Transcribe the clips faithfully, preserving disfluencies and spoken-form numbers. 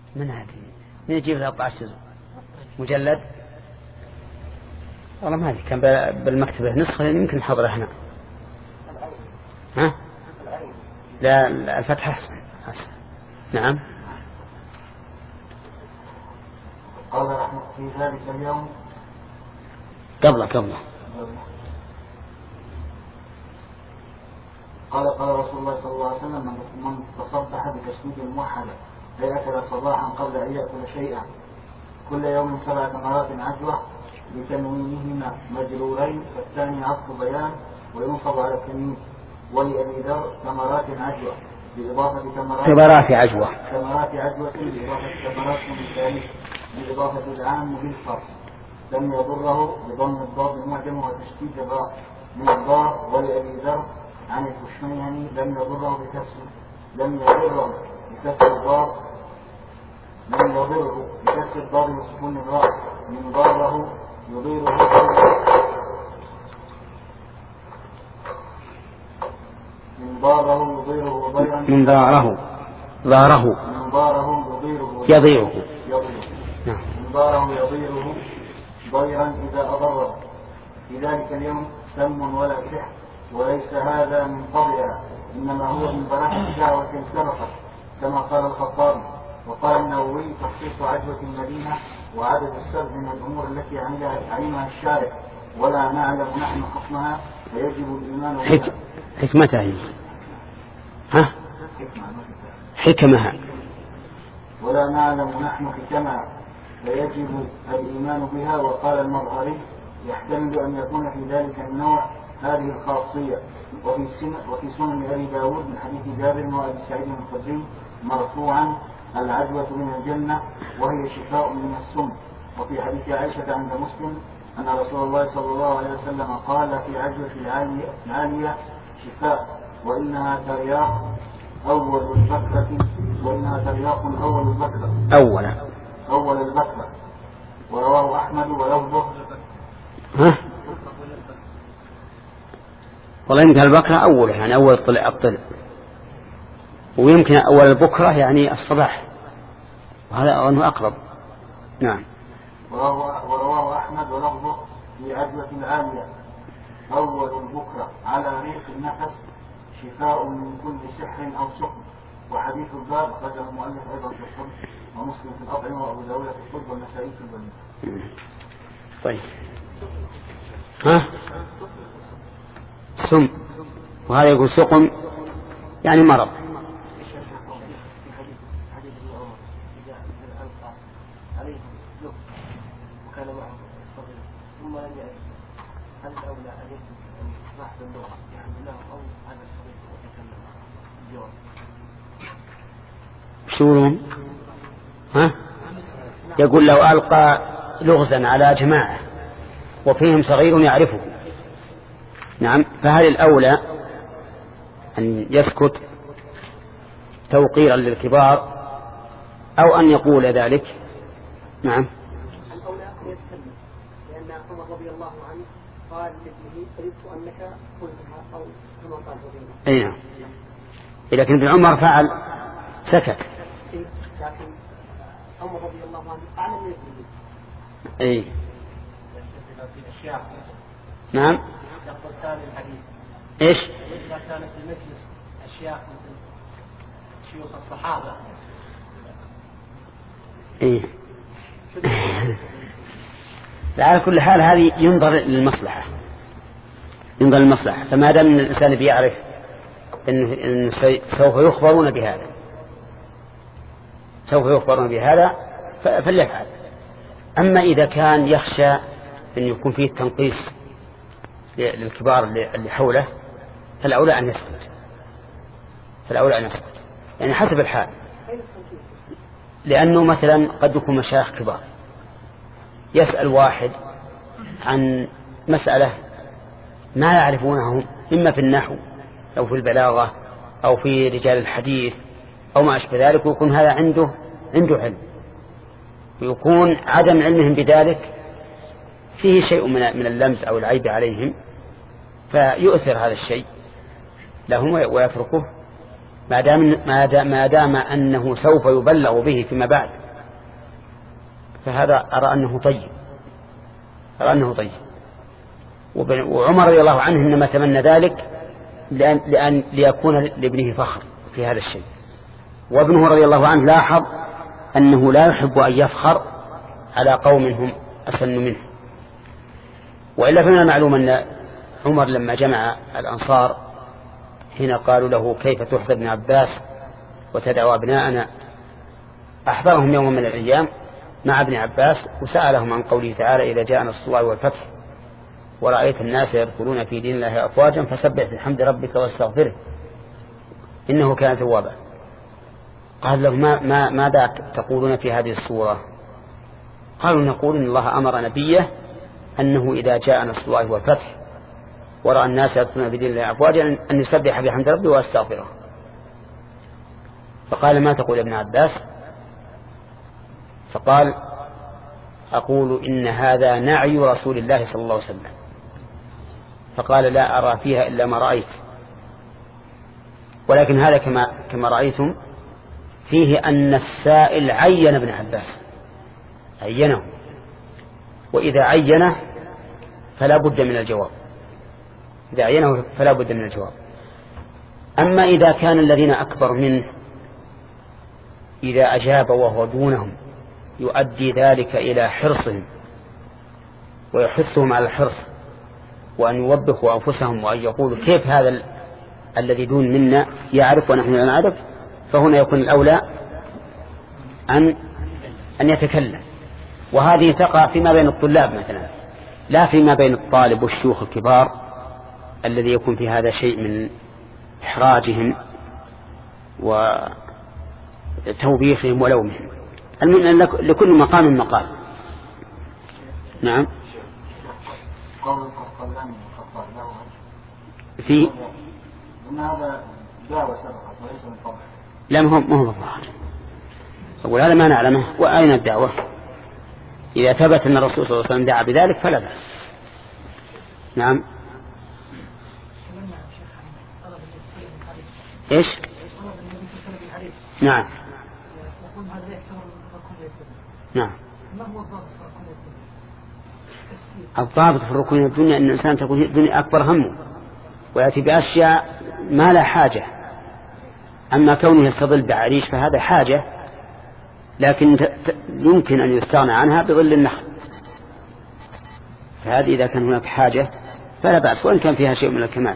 من هذه من يجيب ثلاثة عشر جزء مجلد؟ والله ما هذه كان بالمكتبة نسخة يمكن نحضرها هنا. ها؟ لا الفتح أحسن. نعم. قال في ذلك اليوم قبله قبله قال قال رسول الله صلى الله عليه وسلم من تصبح بتشديد الموحدة فيأكل صباحا قبل أن يأكل شيئا كل يوم سبعة مرات عجوة بتنوينهما مجرورين فالثاني عطف بيان وينصب على التنوين. ولأبي ذر ثمرات عجوة بإضافة ثمرات عجوة ثمرات عجوة بإضافة ثمرات بالتالي بإضافة العام بالفصل لم يضره بضم الضاد المعجم وتشديد الراء من الضار. ولأبي ذر عن الكشميهني لم يضره بكسر لم يضره بكسر الضاد لم يضره بكسر الضاد وسكون الراء من ضاره يضيره من ضاره يضيره ضيرا من ضاره ضاره من ضاره يضيره يضيره نعم من ضاره يضيره ضيرا إذا أضره. في ذلك اليوم سم ولا سحر وليس هذا من طبعها إنما هو من براءة دعوة سبقت كما قال الخطابي. وقال النووي تخصيص عجوة المدينة وعدد السبع من الأمور التي علمها الشارع ولا نعلم نحن حكمها فيجب الإيمان بها. حكمتها هي ها حكمها ولا نعلم نحن حكمها فيجب الإيمان بها. وقال المظهري يحتمل أن يكون في ذلك النوع هذه الخاصية. وفي سنن وفي سنن أبي داود من حديث جابر وأبي سعيد الخدري مرفوعا العجوة من الجنة وهي شفاء من السم. وفي حديث عائشة عند مسلم أن رسول الله صلى الله عليه وسلم قال في عجوة العالية شفاء وإنها ترياق أول البكرة وإنها ترياق أول البكرة أول أول البكرة. ورواه أحمد ولفظه ها والله يمكن البكرة أول يعني أول طلع الطلع ويمكن أول البكرة يعني الصباح وهذا أنه أقرب. نعم. ورواه أحمد ولفظه في عجوة العالية أول البكرة على ريق النفس شفاء من كل سحر أو سقم. وحديث الباب أخرجه المؤلف أيضا في الطب ومسلم في الأطعمة وأبو داود في الطب والنسائي في البنية. طيب ها سم وهذا يقول سقم يعني مرض. شورون ها يقول لو ألقى لغزا على جماعة وفيهم صغير يعرفه نعم فهل الأولى أن يسكت توقيرا للكبار أو أن يقول ذلك؟ نعم الأولى أن يتكلم لأن عمر رضي الله عنه قال لابنه أردت أنك قلتها أو كما قال رضي الله. لكن ابن عمر فعل سكت. لكن عمر رضي الله عنه أعلم من ابنه. أي نعم. إيش؟ إذا كانت في المجلس أشياء مثل شيوخ الصحابة. إيه. على كل حال هذه ينظر للمصلحة ينظر للمصلحة فما دام أن الإنسان بيعرف إنه, إنه سوف يخبرون بهذا سوف يخبرون بهذا فليفعل. أما إذا كان يخشى أن يكون فيه تنقيص للكبار اللي حوله فالأولى أن يسكت فالأولى أن يسكت يعني حسب الحال. لأنه مثلا قد يكون مشايخ كبار يسأل واحد عن مسألة ما يعرفونها إما في النحو أو في البلاغة أو في رجال الحديث أو ما أشبه ذلك ويكون هذا عنده عنده علم ويكون عدم علمهم بذلك فيه شيء من اللمس أو العيب عليهم فيؤثر هذا الشيء لهم ويتركه ما دام ما دام أنه سوف يبلغ به فيما بعد فهذا أرى أنه طيب أرى أنه طيب. وعمر رضي الله عنه إنما تمنى ذلك لأن, لأن ليكون لابنه فخر في هذا الشيء. وابنه رضي الله عنه لاحظ أنه لا يحب أن يفخر على قوم هم أسن منه. وإلا فمن المعلوم أن عمر لما جمع الأنصار حين قالوا له كيف تحضر ابن عباس وتدعو أبناءنا، أحضرهم يوم من الأيام مع ابن عباس وسألهم عن قوله تعالى إذا جاء نصر الله والفتح ورأيت الناس يدخلون في دين الله أفواجا فسبح بحمد ربك واستغفره إنه كان توابا. قال له ما ما ماذا تقولون في هذه السورة؟ قالوا نقول إن الله أمر نبيه أنه إذا جاء نصر الله والفتح ورأى الناس يدخلون في دين الله أفواجا أن يسبح بحمد ربه واستغفره. فقال ما تقول ابن عباس؟ فقال أقول إن هذا نعي رسول الله صلى الله عليه وسلم. فقال لا أرى فيها إلا ما رأيت، ولكن هذا كما, كما رأيتم فيه أن السائل عين ابن عباس، عينه، وإذا عينه فلا بد من الجواب، إذا عينه فلا بد من الجواب. أما إذا كان الذين أكبر منه إذا أجاب وهو دونهم يؤدي ذلك إلى حرصهم ويحثهم على الحرص وأن يوبخوا أنفسهم وأن يقولوا كيف هذا ال... الذي دون منا يعرف ونحن لا نعرف، فهنا يكون الأولى أن أن يتكلم. وهذه تقع فيما بين الطلاب مثلا، لا فيما بين الطالب والشيوخ الكبار الذي يكون في هذا شيء من إحراجهم وتوبيخهم ولومهم. المهم لكل مقام مقال. نعم. في هذا جاء سبقت وليس من قبل. لا ما هو ما هو بالظاهر. أقول هذا ما نعلمه. وأين الدعوة؟ إذا ثبت أن الرسول صلى الله عليه وسلم دعا بذلك فلا بأس. نعم. إيش؟ نعم. نعم. الضابط في الركن الدنيا أن الإنسان تكون الدنيا أكبر همه ويأتي بأشياء ما لا حاجة. أما كونه يستظل بعريش فهذا حاجة، لكن يمكن أن يستغنى عنها بظل النخل، فهذه إذا كان هناك حاجة فلا بأس، وإن كان فيها شيء من الكمال.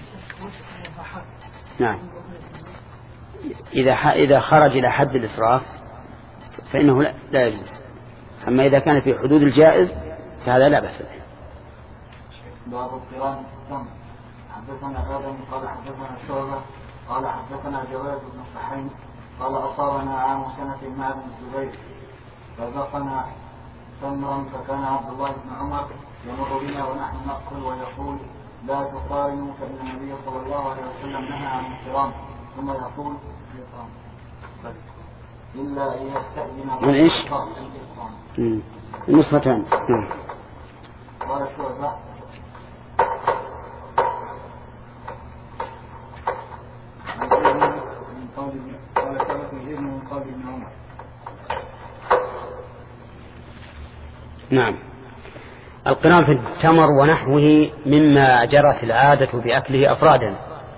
نعم. إذا إذا خرج إلى حد الإسراف فإنه لا, لا يجوز. أما إذا كان في حدود الجائز فهذا لا بأس به. باب القران في التمر. حدثنا آدم قال حدثنا شعبة قال حدثنا جواد بن صحيح قال أصابنا عام سنة مع ابن الزبير فذقنا تمرا فكان عبد الله بن عمر يمر بنا ونحن نأكل ويقول لا تقارنوا فإن النبي صلى الله عليه وسلم نهى عن القران، ثم يقول إلا أن يستأذن من إيش؟ النصفتان. قال شعبة نعم. القران في التمر ونحوه مما جرت العادة بأكله أفرادا،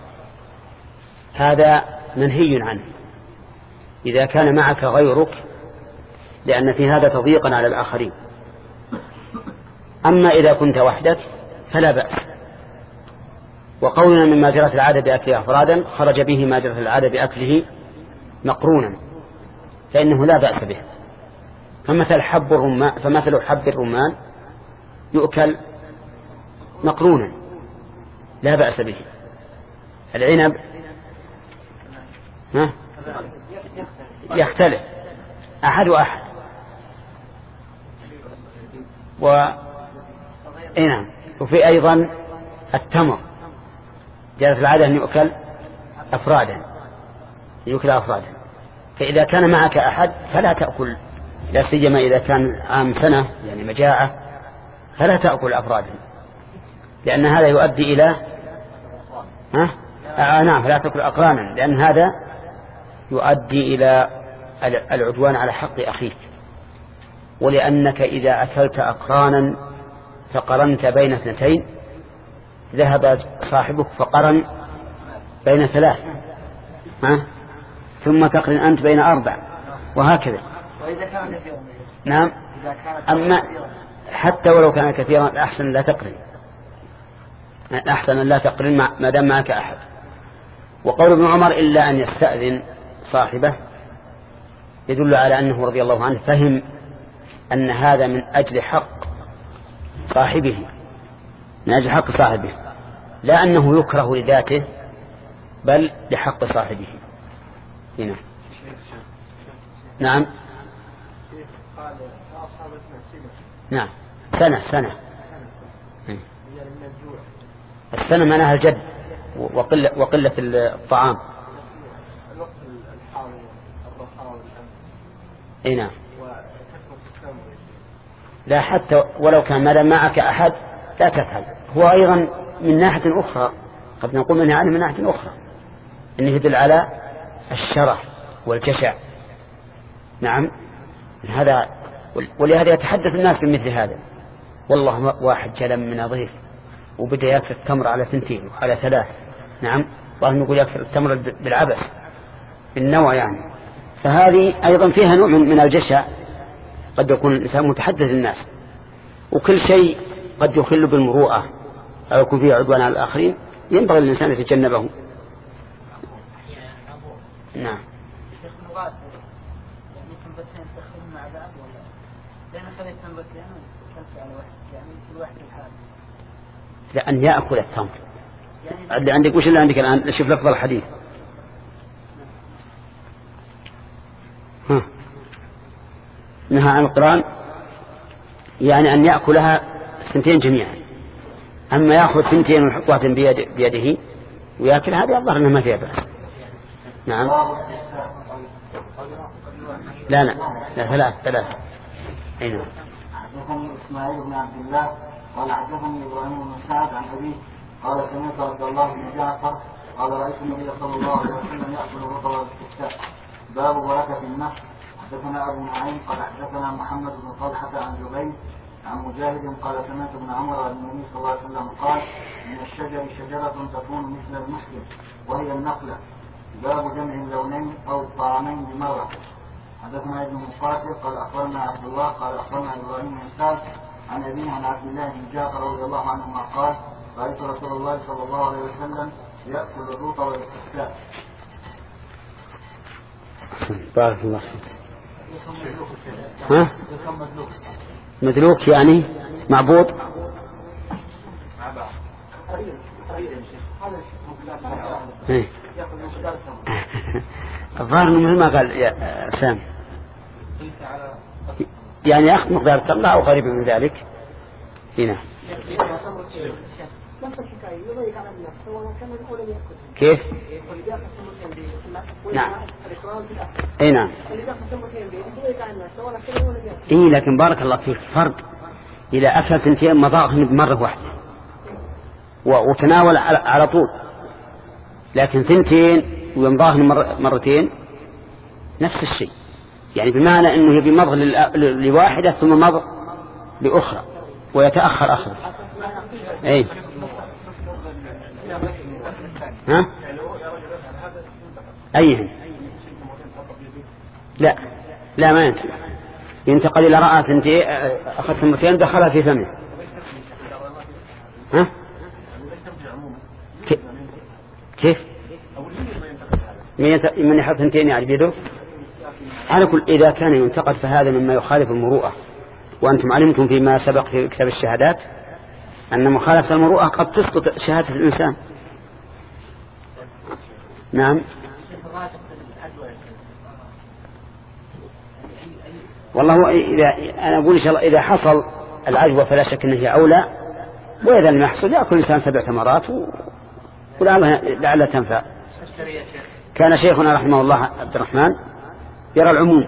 هذا منهي عنه إذا كان معك غيرك، لأن في هذا تضييقا على الآخرين. أما إذا كنت وحدك فلا بأس. وقولنا مما جرت العادة بأكله أفرادا خرج به ما جرت العادة بأكله مقرونا، فإنه لا بأس به. فمثل حب الرمان فمثل حب الرمان يؤكل مقرونا لا بأس به. العنب ها يختلف أحد وأحد. و نعم. وفي أيضا التمر جاءت العادة أن يؤكل أفرادا يؤكل أفرادا. فإذا كان معك أحد فلا تأكل، لا سيما إذا كان عام سنة يعني مجاعة فلا تأكل أفرادا، لأن هذا يؤدي إلى ها آه نعم فلا تأكل أقرانا، لأن هذا يؤدي إلى العدوان على حق أخيك. ولأنك إذا أكلت أقرانا فقرنت بين اثنتين ذهب صاحبك فقرن بين ثلاث، ها؟ ثم تقرن أنت بين أربع، وهكذا. وإذا كان كثيرا نعم. أما حتى ولو كان كثيرا أحسن لا تقرن، أحسن لا تقرن ما دام معك أحد. وقول ابن عمر إلا أن يستأذن صاحبه يدل على أنه رضي الله عنه فهم أن هذا من أجل حق صاحبه، من أجل حق صاحبه، لا أنه يكره لذاته بل لحق صاحبه. هنا نعم. نعم سنة سنة السنة معناها الجد وقلة, وقلة الطعام. اي نعم. لا حتى ولو كان ما معك أحد لا تفعل. هو أيضا من ناحية أخرى قد نقول منها عنه من ناحية أخرى إنه يدل على الشرف والجشع. نعم هذا، ولهذا يتحدث الناس بمثل هذا. والله واحد جلم من ضيف وبدأ يكثر التمر على ثنتين وعلى ثلاث. نعم والله نقول يكثر التمر بالعبث بالنوع يعني. فهذه أيضا فيها نوع من الجشع، قد يكون الإنسان متحدث الناس، وكل شيء قد يخل بالمروءة أو يكون فيه عدوان على الآخرين ينبغي الإنسان يتجنبه. نعم. لأن يأكل التمر. اللي عندك وش اللي عندك الآن؟ شوف لفظ الحديث. ها. نهى عن القران يعني أن يأكلها سنتين جميعا. أما يأخذ سنتين ويحطها بيد بيده ويأكل هذه الظاهر أنها ما فيها بأس. نعم. لا لا لا ثلاث ثلاث. أي نعم. حدثني إسماعيل بن عبد الله قال حدثني إبراهيم بن سعد عن أبيه قال سمعت عبد الله بن جعفر قال رأيت النبي صلى الله عليه وسلم يأكل الرطب والكساء. باب بركة النخل. حدثنا أبو نعيم قال حدثنا محمد بن طلحة عن جبير عن مجاهد قال سمعت ابن عمر عن النبي صلى الله عليه وسلم قال من الشجر شجرة تكون مثل المسلم وهي النخلة. باب جمع اللونين أو الطعامين بمرة. حدثنا ابن مقاتل قال أخبرنا عبد الله قال أخبرنا إبراهيم بن سعد عن أبيه عن عبد الله بن جعفر رضي الله عنهما قال رأيت رسول الله صلى الله عليه وسلم يأكل الروط والكساء. بارك الله فيك. ها؟ مدلوك يعني معبود. الظاهر مثل ما قال يا سام يعني يأخذ مقدار التمر أو قريب من ذلك. هنا كيف؟ نعم. اي نعم. اي لكن بارك الله فيك فرق إذا أكل سنتين مضاغهم بمرة واحدة وتناول على طول، لكن ثنتين ويمضاهن مر مرتين نفس الشيء، يعني بمعنى أنه يبي مضغ لواحدة ثم مضغ لأخرى ويتأخر أخذ. أي ها أيهن؟ لا لا ما ينتقل ينتقل إلى رأى ثنتين أخذ ثمتين دخلها في فمه. ها كيف من يحط ثنتين يعني بيده؟ على كل إذا كان ينتقد فهذا مما يخالف المروءة، وأنتم علمتم فيما سبق في كتاب الشهادات أن مخالفة المروءة قد تسقط شهادة الإنسان. نعم. والله إذا أنا أقول إن شاء الله إذا حصل العجوة فلا شك أنه أولى، وإذا لم يحصل يأكل الإنسان سبع تمرات ولعلها تنفع. كان شيخنا رحمه الله عبد الرحمن يرى العموم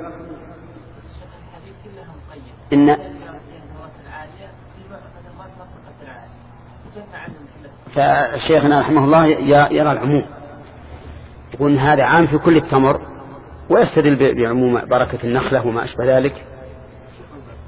إن فشيخنا رحمه الله يرى العموم، يقول إن هذا عام في كل التمر ويستدل بعموم بركة النخلة وما أشبه ذلك.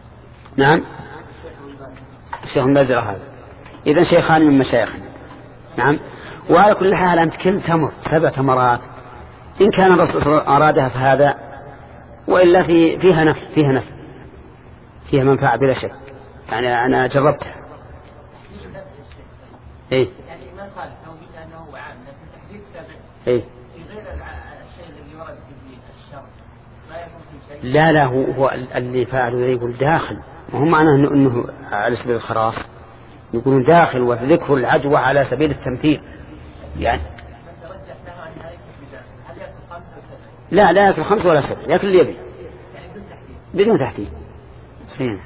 نعم الشيخ المبازرة هذا إذن شيخان من مشايخنا. نعم. وعلى كل حال أنت كل تمر سبع تمرات إن كان الرسول أرادها فهذا، وإلا في فيها نفع فيها نفع فيها منفعة بلا شك. يعني أنا جربتها. إيه يعني ما قال توجد أنه عام لكن تحديد سبع إيه في غير الشيء الذي ورد في الشرع ما يكون في شيء. لا لا هو, هو اللي فعله يقول داخل، وهم معناه إنه, إنه على سبيل الخراص يقولون داخل وذكر العجوة على سبيل التمثيل يعني. لا لا يأكل خمس ولا سبع، يأكل اللي يبي بدون تحديد. فين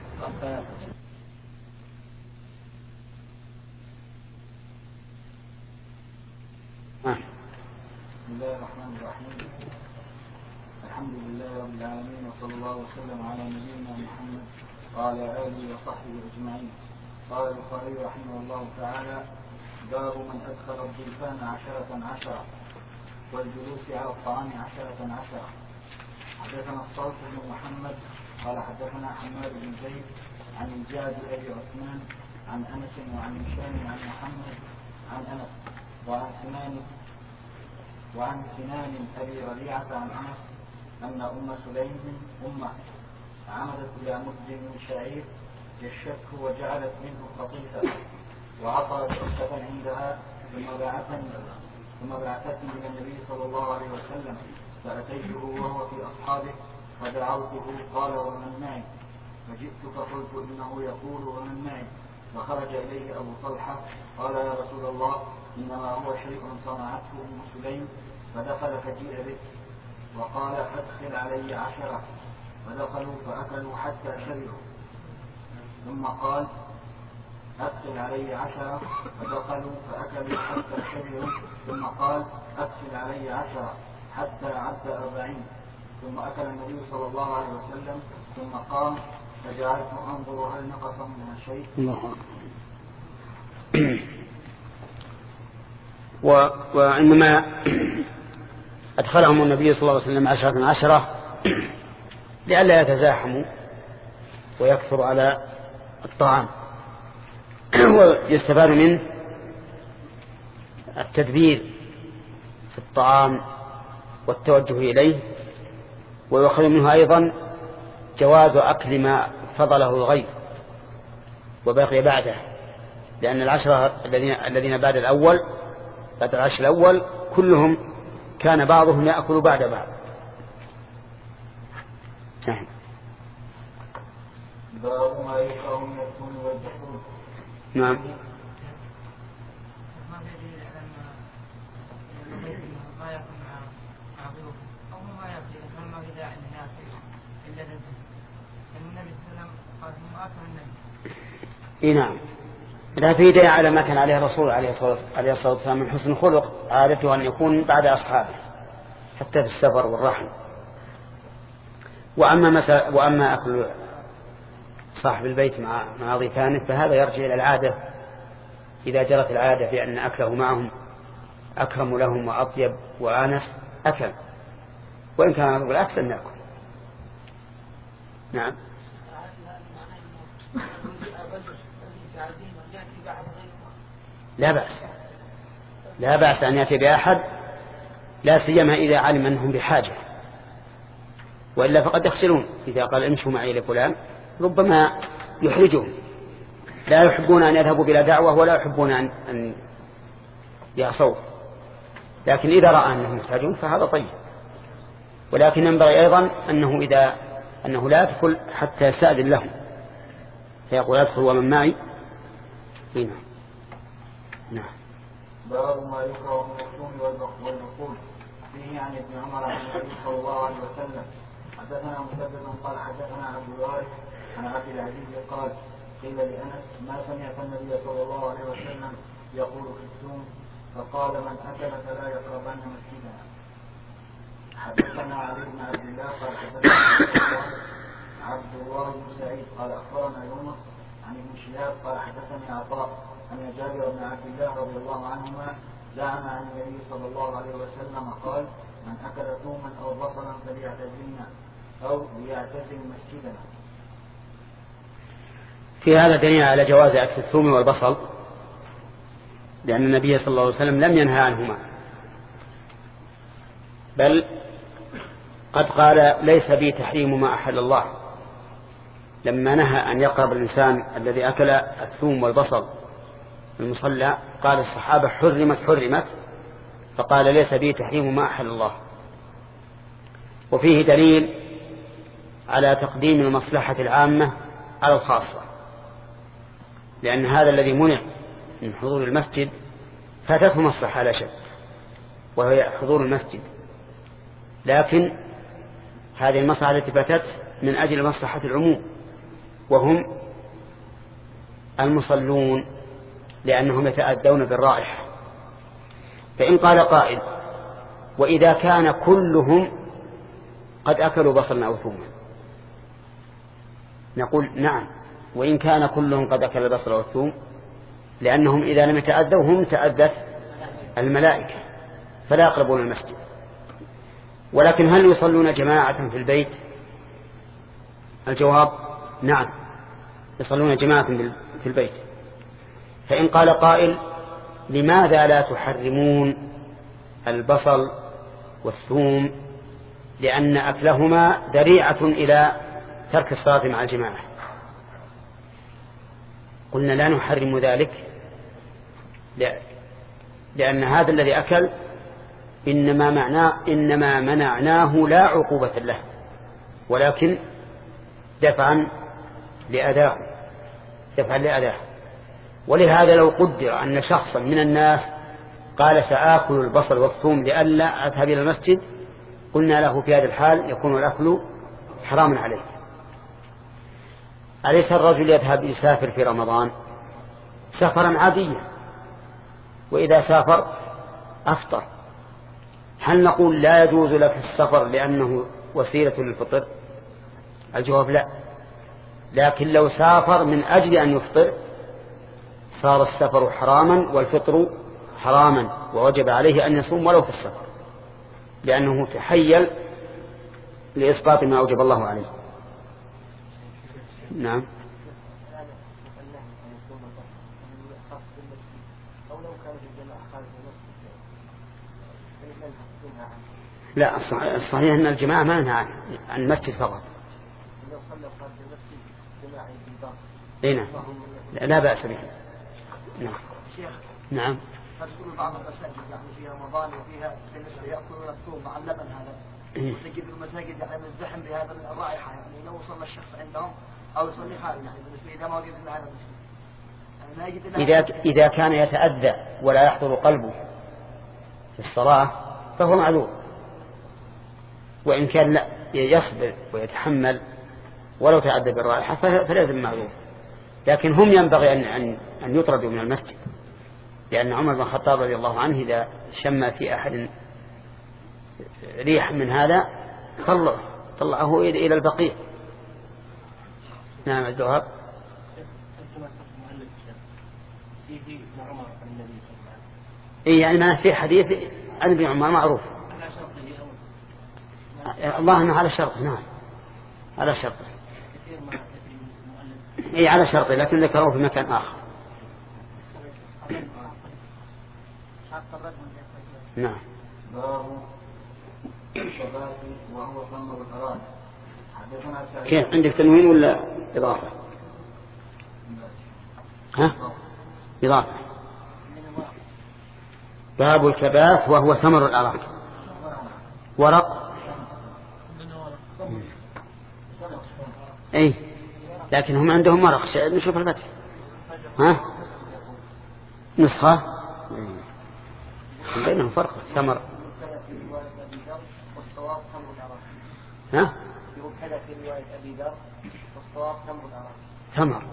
بسم الله الرحمن الرحيم. الحمد لله رب العالمين، وصلى الله وسلم على نبينا محمد وعلى آله وصحبه أجمعين. قال البخاري رحمه الله تعالى: باب من أدخل الضيفان عشرة عشرة والجلوس على الطعام عشرة عشرة. حدثنا الصالح بن محمد قال حدثنا حماد بن زيد عن الجاد أبي عثمان عن أنس وعن هشام عن محمد عن أنس وعن سنان وعن سنان أبي ربيعة عن أنس أن أم سليم أمه عمدت إلى مد من شعير يشك وجعلت منه قطيفة وعصرت عصفة عندها ثم بعثني ثم بعثتني إلى النبي صلى الله عليه وسلم فأتيته وهو في أصحابه فدعوته قال: ومن معي؟ فجئت فقلت: إنه يقول ومن معي؟ فخرج إليه أبو طلحة قال: يا رسول الله، إنما هو شيء صنعته أم سليم. فدخل فجيء به وقال: أدخل علي عشرة. فدخلوا فأكلوا حتى شربوا. ثم قال: أدخل علي عشرة. فدخلوا فأكلوا حتى شربوا. ثم قال: أدخل علي عشرة حتى عد أربعين. ثم أكل النبي صلى الله عليه وسلم ثم قام فجعلت أنظر هل نقص منها شيء. الله. و... وإنما أدخلهم النبي صلى الله عليه وسلم عشرة عشرة لئلا يتزاحموا ويكثر على الطعام. ويستفاد منه التدبير في الطعام والتوجه إليه، ويؤخذ منه أيضا جواز أكل ما فضله الغير وبقي بعده، لأن العشرة الذين الذين بعد الأول بعد العشر الأول كلهم كان بعضهم يأكل بعد بعض. نعم. باب ما يكره من الكون والدخول. نعم. اي نعم. لا في داعي على ما كان عليه الرسول عليه الصلاة والسلام من حسن الخلق، عادته أن يكون بعد أصحابه حتى في السفر والرحل. وأما مسا وأما أكل صاحب البيت مع مع ضيفانه فهذا يرجع إلى العادة، إذا جرت العادة بأن أكله معهم أكرم لهم وأطيب وآنس أكل، وإن كان بالعكس أن نأكل. نعم. لا بأس لا بأس أن يأتي بأحد، لا سيما إذا علم أنهم بحاجة، وإلا فقد يخسرون. إذا قال امشوا معي لفلان ربما يحرجهم، لا يحبون أن يذهبوا بلا دعوة ولا يحبون أن يعصوا، لكن إذا رأى أنهم محتاجون فهذا طيب. ولكن ينبغي أيضا أنه إذا أنه لا يدخل حتى يستأذن لهم، فيقول أدخل ومن معي. هنا نعم. باب ما يكره من الثوم والبخول. فيه عن ابن عمر عن النبي صلى الله عليه وسلم. حدثنا مسدد قال حدثنا عبد الوارث عن عبد العزيز قال: قيل لأنس: ما سمعت النبي صلى الله عليه وسلم يقول في الثوم؟ فقال: من أكل فلا يقربن مسجدنا. حدثنا علي بن عبد الله قال حدثنا عبد الله بن سعيد قال أخبرنا يونس عن ابن شهاب قال حدثني عطاء أن جابر بن عبد الله رضي الله عنهما زعم عن النبي صلى الله عليه وسلم قال: من أكل ثوما أو بصلا فليعتزلنا أو ليعتزل مسجدنا. في هذا دليل على جواز أكل الثوم والبصل، لأن النبي صلى الله عليه وسلم لم ينهى عنهما، بل قد قال ليس بي تحريم ما أحل الله، لما نهى أن يقرب الإنسان الذي أكل الثوم والبصل المصلى قال الصحابة حرمت حرمت، فقال ليس بي تحريم ما أحل الله. وفيه دليل على تقديم المصلحة العامة على الخاصة، لأن هذا الذي منع من حضور المسجد فاتته مصلحة لا شك وهي حضور المسجد، لكن هذه المصلحة التي فاتت من أجل مصلحة العموم وهم المصلون، لأنهم يتأذون بالرائحة. فإن قال قائل وإذا كان كلهم قد أكلوا بصلا أو ثوما، نقول نعم، وإن كان كلهم قد أكل البصل والثوم، لأنهم إذا لم يتأذوا هم تأذت الملائكة فلا يقربون المسجد. ولكن هل يصلون جماعة في البيت؟ الجواب نعم، يصلون جماعة في البيت. فإن قال قائل لماذا لا تحرمون البصل والثوم؟ لأن أكلهما ذريعة إلى ترك الصلاة مع الجماعة. قلنا لا نحرم ذلك، لأن هذا الذي أكل إنما معناه إنما منعناه لا عقوبة له، ولكن دفعا لأداه دفعا لأداه. ولهذا لو قدر أن شخصا من الناس قال سآكل البصل والثوم لئلا أذهب إلى المسجد، قلنا له في هذا الحال يكون الأكل حراما عليه. أليس الرجل يذهب يسافر في رمضان سفرا عاديا، وإذا سافر أفطر، هل نقول لا يجوز لك السفر لأنه وسيلة للفطر؟ الجواب لا، لكن لو سافر من أجل أن يفطر صار السفر حراما والفطر حراما، ووجب عليه أن يصوم ولو في السفر، لأنه تحيل لإسقاط ما أوجب الله عليه. نعم. لا، الصحيح أن الجماعة ما نهى عن المسجد فقط. إيه لا, لا بأس به. نعم. نعم. تقول بعض المساجد يعني في رمضان وفيها بالنسبة يأكلون الثوم مع اللبن هذا، تجد المساجد يعني مزدحم بهذا من الرائحة، يعني لو وصل الشخص عندهم أو يصلي خارج يعني بالنسبة إذا ما وجد إلا هذا المسجد. إذا إذا كان يتأذى ولا يحضر قلبه في الصلاة فهو معذور، وإن كان لا يصبر ويتحمل ولو تعدى بالرائحة فلازم معذور. لكن هم ينبغي أن أن أن يطردوا من المسجد، لأن عمر بن الخطاب رضي الله عنه إذا شم في أحد ريح من هذا طلعه طلعه إلى البقيع. نعم. الجواب إيه يعني ما في حديث عن ابن عمر معروف الله أنه على شرط. نعم على شرط، إيه على شرط، لكن ذكروه في مكان آخر. نعم. باب الصلاة وهو ثمر الأراد. كيف عندك تنوين ولا إضافة؟ ها؟ إضافة. باب الكباث وهو ثمر الأراك. ورق. أي لكن هم عندهم ورق. نشوف الفتح. ها؟ نسخة بينهم فرق. ثمر. ها؟ يقول كذا في رواية أبي ذر والصواب ثمر الأراك. ثمر.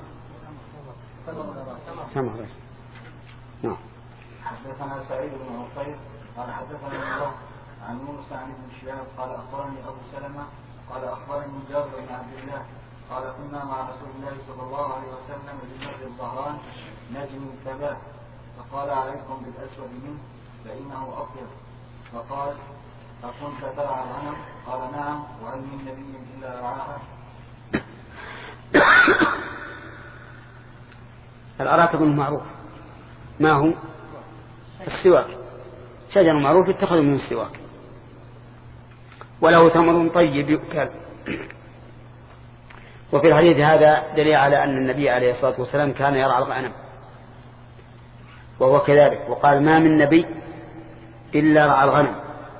ثمر. نعم. حدثنا سعيد بن عقيل قال حدثنا الله عن موسى عن ابن شهاب قال أخبرني أبو سلمة قال أخبرني جابر بن عبد الله قال كنا مع رسول الله صلى الله عليه وسلم بمر الظهران نجم الكباث فقال عليكم بالأسود منه فإنه أطيب. فقال أكنت ترعى الغنم؟ قال نعم. وهل من نبي إلا رعاها؟ الأراك منه معروف. ما هو؟ السواك، شجر معروف يتخذ من السواك. وله ثمر طيب يؤكل. وفي الحديث هذا دليل على أن النبي عليه الصلاة والسلام كان يرعى الغنم، وهو كذلك. وقال ما من نبي إلا رعى الغنم.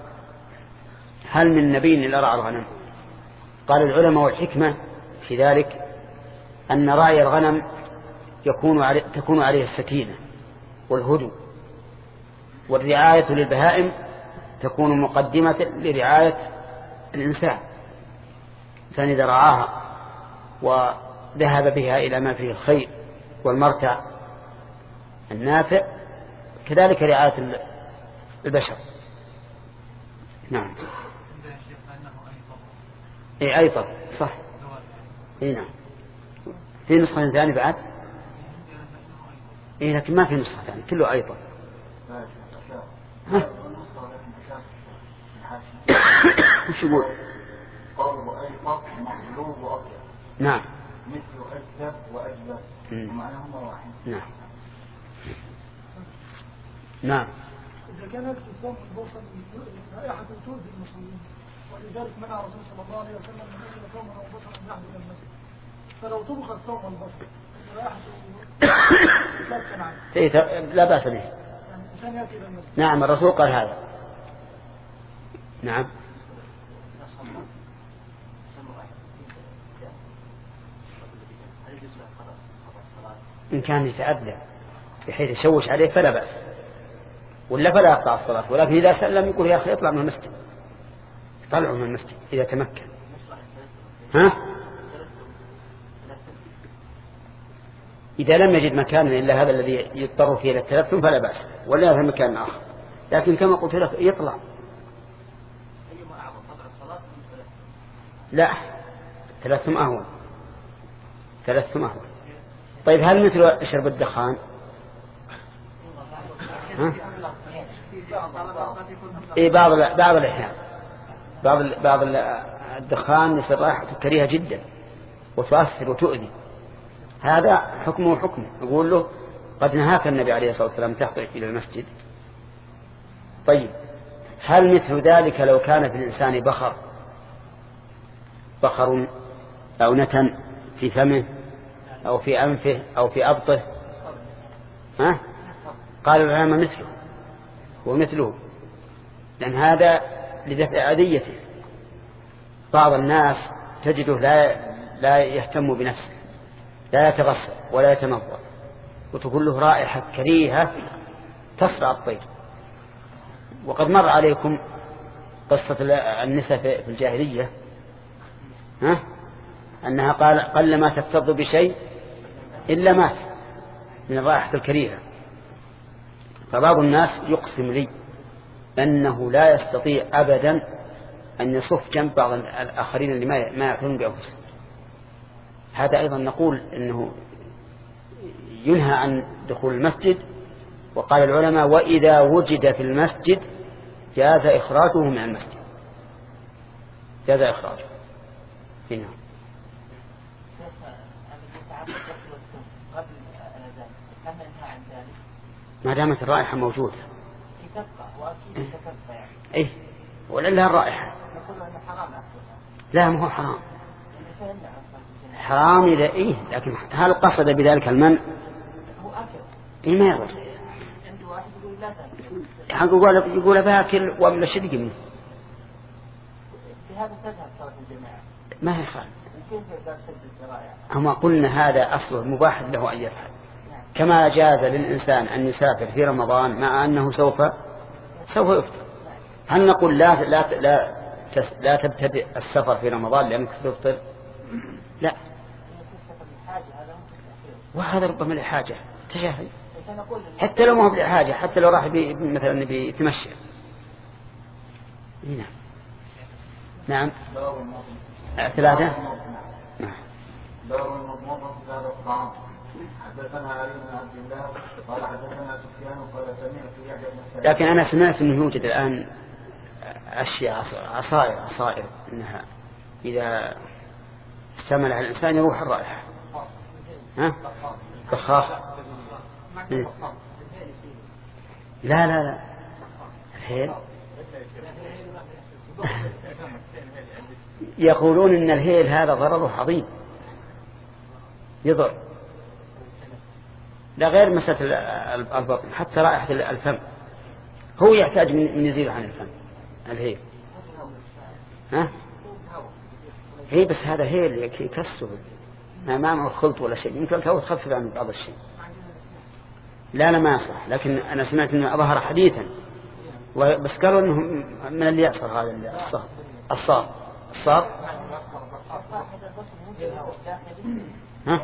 هل من نبي إلا رعى الغنم؟ قال العلماء والحكمة في ذلك أن رعي الغنم يكون عليه تكون عليه السكينة والهدوء، والرعاية للبهائم تكون مقدمة لرعاية الإنسان. الإنسان إذا رعاها وذهب بها إلى ما فيه الخير والمرتع النافع، كذلك رعاية البشر. نعم. اي ايضا صح. اي نعم. في نسخة ثانية بعد. اي لكن ما في نسخة ثانية، كله ايضا. ها وش يقول؟ قوله ايضا مقلوب واطيب. نعم. مثل اجذب واجلس ومعناهما واحد. نعم. نعم. إذا كان الكتاب البصر رائحة تؤذي المصلين، ولذلك منع الرسول صلى الله عليه وسلم من أكل ثوما أو بصرا من أحد إلى المسجد. فلو طبخ الثوم والبصر رائحة لا بأس به. يعني الإنسان يأتي إلى المسجد. نعم الرسول قال هذا. نعم. إن كان يتأذى بحيث يشوش عليه فلا بأس، ولا فلا يقطع الصلاة. ولكن إذا سلم يقول يا أخي اطلع من المسجد، طلعوا من المسجد إذا تمكن. ها؟ إذا لم يجد مكانا إلا هذا الذي يضطر فيه إلى التلثم فلا بأس، ولا في مكان آخر. لكن كما قلت لك يطلع. لا، التلثم أهون. التلثم أهون. طيب هل مثل شرب الدخان؟ ها؟ إيه بعض بعض الأحيان بعض بعض الدخان يصير رائحته كريهة جدا وتؤثر وتؤذي. هذا حكمه حكمه. يقول له قد نهاك النبي عليه الصلاة والسلام تخرج إلى المسجد. طيب هل مثل ذلك لو كان في الإنسان بخر بخر أو نتن في فمه أو في أنفه أو في أبطه؟ ها؟ قال العلماء مثله ومثله، لأن هذا لدفع أذيته. بعض الناس تجده لا لا يهتم بنفسه، لا يتغسل ولا يتنظف، وتقول له رائحة كريهة تصرع الطير. وقد مر عليكم قصة النساء في الجاهلية، ها؟ أنها قال قل ما تفتض بشيء إلا مات من الرائحة الكريهة. فبعض الناس يقسم لي أنه لا يستطيع أبدا أن يصف جنب بعض الآخرين اللي ما يعتنون بأنفسهم. هذا أيضا نقول أنه ينهى عن دخول المسجد. وقال العلماء وإذا وجد في المسجد جاز إخراجه من المسجد، جاز إخراجه. هنا ما دامت الرائحة موجودة. إيه ولا لها الرائحة؟ لا ما هو حرام. حرام إذا إيه، لكن هل قصد بذلك المنع؟ إيه ما يرضى. يقول يقول باكل ولا شدق منه. بهذا تذهب صلاة الجماعة. ما يخالف. أما قلنا هذا أصله مباح له أن يفعل، كما جاز للإنسان أن يسافر في رمضان مع أنه سوف سوف يفطر. هل نقول لا لا لا لا تبتدئ السفر في رمضان لأنك تفطر؟ لا، وهذا ربما لحاجة تجاهل، حتى لو ما هو لحاجة، حتى لو راح بي مثلا بيتمشى. نعم نعم ثلاثة. نعم. باب المضمضة بعد الطعام. حدثنا علي بن عبد الله قال حدثنا سفيان قال سمعت يحيى بن سعيد. لكن أنا سمعت أنه يوجد الآن أشياء عصائر عصائر إنها إذا استعمل على الإنسان يروح الرائحة. ها؟ بخاخ. لا لا لا الهيل يقولون إن الهيل هذا ضرره عظيم يضر، لا غير مسألة البطن حتى رائحة الفم هو يحتاج من يزيل عن الفم الهيل. ها هي بس هذا هيل يكسر ما معه خلط ولا شيء، يمكن تو تخفف عن بعض الشيء. لا لا ما يصلح، لكن أنا سمعت أنه ظهر حديثا بس قالوا أنه من اللي يعصر هذا الصاد الصاد الصاد ها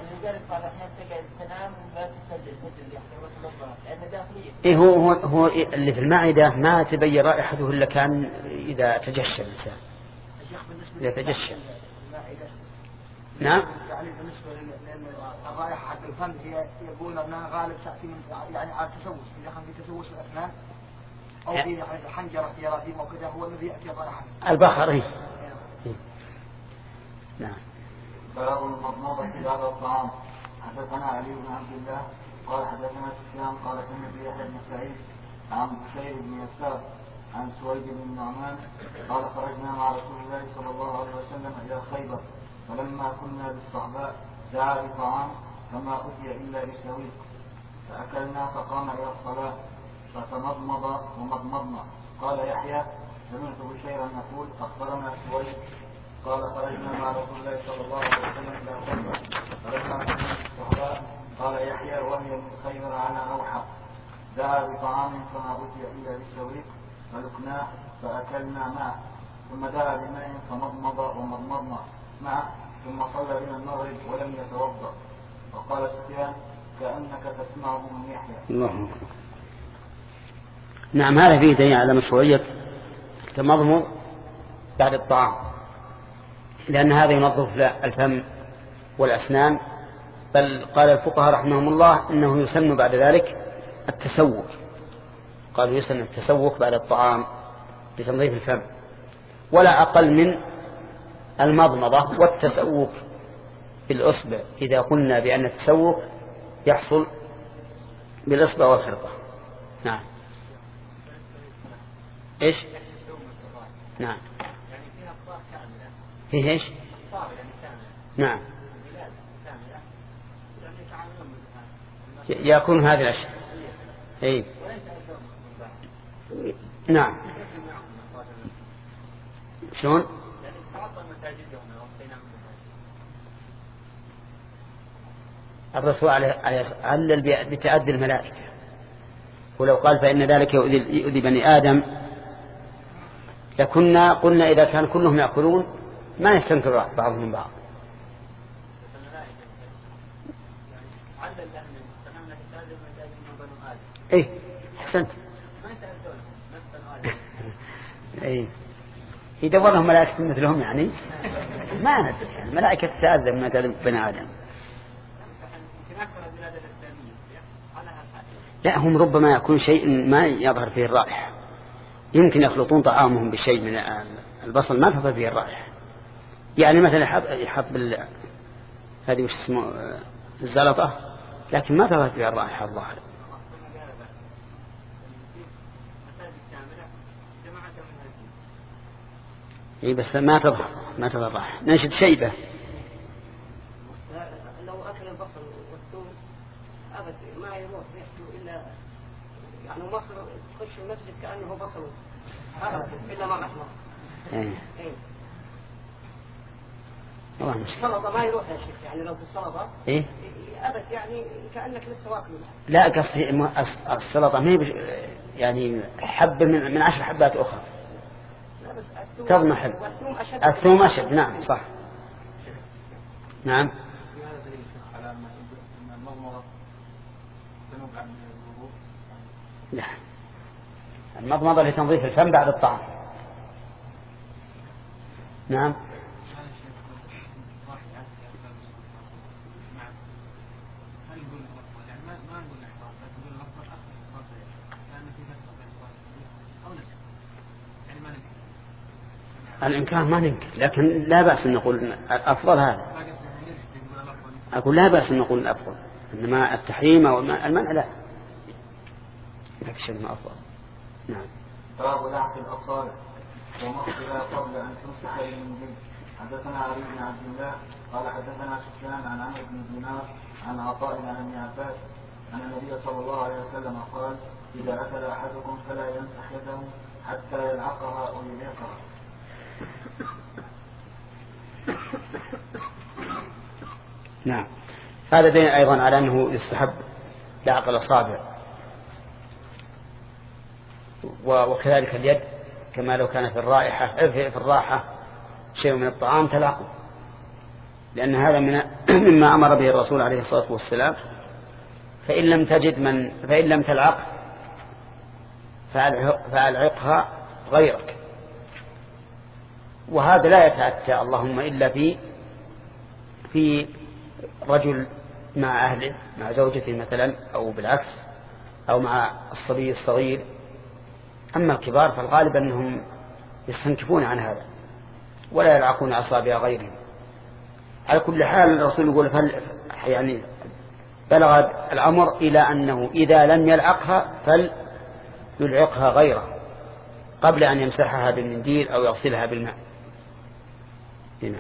إيه هو هو هو اللي في المعدة ما تبين رائحته إلا كان إذا تجشى الإنسان إذا تجشى. نعم يعني بالنسبة للرائحة حق الفم هي يقول أنها غالب تأتي من يعني على التسوس، إذا كان في تسوس الأسنان أو في يعني الحنجرة في راديم أو كذا هو الذي يأتي الرائحة البخر. إيه نعم. باب المضمضة بعد الطعام. حدثنا علي بن عبد الله قال حدثنا سفيان قال سمعت يحيى بن سعيد عن بشير بن يسار عن سويد بن النعمان قال خرجنا مع رسول الله صلى الله عليه وسلم إلى خيبر فلما كنا بالصحباء دعا بطعام فما أتي إلا بسويق فأكلنا فقام إلى الصلاة فتمضمض ومضمضنا. قال يحيى سمعت بشيرا يقول أخبرنا سويد قال خرجنا مع رسول الله صلى الله عليه وسلم إلى خيبر فلما كنا بالصحباء قال يحيى وهي من خيبر على روحة دعا بطعام فما أتي إلا بسويق فلقناه فأكلنا معه ثم دعا بماء فمضمض ومضمضنا معه ثم صلى بنا المغرب ولم يتوضأ. وقال سفيان كأنك تسمعه من يحيى. الله. نعم هذا فيه دليل على مشروعية التمضمض بعد الطعام، لأن هذا ينظف الفم والأسنان، بل قال الفقهاء رحمهم الله إنه يسن بعد ذلك التسوق، قالوا يسن التسوق بعد الطعام لتنظيف الفم، ولا أقل من المضمضة والتسوق بالأصبع إذا قلنا بأن التسوق يحصل بالأصبع والخرطة. نعم. إيش؟ نعم. فيه إيش؟ نعم. يكون هذه الأشياء. إيه. نعم. شلون؟ الرسول علل بتعدي الملائكة، ولو قال فإن ذلك يؤذي بني آدم لكنا قلنا إذا كان كلهم يأكلون ما يستنكر بعضهم من بعض. إيه حسنت. إيه يدورهم ملائكة مثلهم يعني ما ندري يعني ملائكة تتأذى من تأذى بني آدم. لا هم ربما يكون شيء ما يظهر فيه الرائحة، يمكن يخلطون طعامهم بشيء من البصل ما تظهر فيه الرائحة، يعني مثلا يحط يحط بال هذه وش اسمه الزلطة لكن ما تظهر فيها الرائحة الظاهرة. اي بس ما تظهر ما تظهر الرائحة. ننشد شيبة لو أكل البصل والثوم أبد ما يروح ريحته إلا يعني مصر تخش المسجد كأنه بصل أبد إلا ما محمر. إيه. إيه. والله مش. السلطة ما يروح يا شيخ يعني لو في السلطة. إيه. أبد يعني كأنك لسه واكله. لا قصدي السلطة ما هي يعني حب من من عشر حبات أخرى. تضمحل. الثوم أشد. نعم صح. نعم. لا المضمضة لتنظيف الفم بعد الطعام. نعم. الإمكان ما ننكر، لكن لا بأس أن نقول الأفضل هذا. أقول لا بأس أن نقول الأفضل، إنما التحريم أو المنع لا. ما في شيء أفضل. نعم. باب لعق الأصابع ومصلها قبل أن تمسح بالمنزل. حدثنا علي بن عبد الله قال حدثنا سفيان عن عمرو بن دينار عن عطاء عن ابن عباس أن النبي صلى الله عليه وسلم قال: إذا أكل أحدكم فلا يمسح يده حتى يلعقها أو يلعقها. نعم. هذا دليل أيضا على أنه يستحب لعق الأصابع، وكذلك اليد كما لو كان في الرائحة في الراحة شيء من الطعام تلعقه، لأن هذا من مما أمر به الرسول عليه الصلاة والسلام. فإن لم تجد من فإن لم تلعق فألعقها غيرك. وهذا لا يتأتى اللهم إلا في في رجل مع أهله، مع زوجته مثلا، أو بالعكس، أو مع الصبي الصغير. أما الكبار فالغالب أنهم يستنكفون عن هذا ولا يلعقون أصابع غيرهم. على كل حال الرسول يقول فل يعني بلغ الأمر إلى أنه إذا لم يلعقها فليلعقها غيره قبل أن يمسحها بالمنديل أو يغسلها بالماء. هنا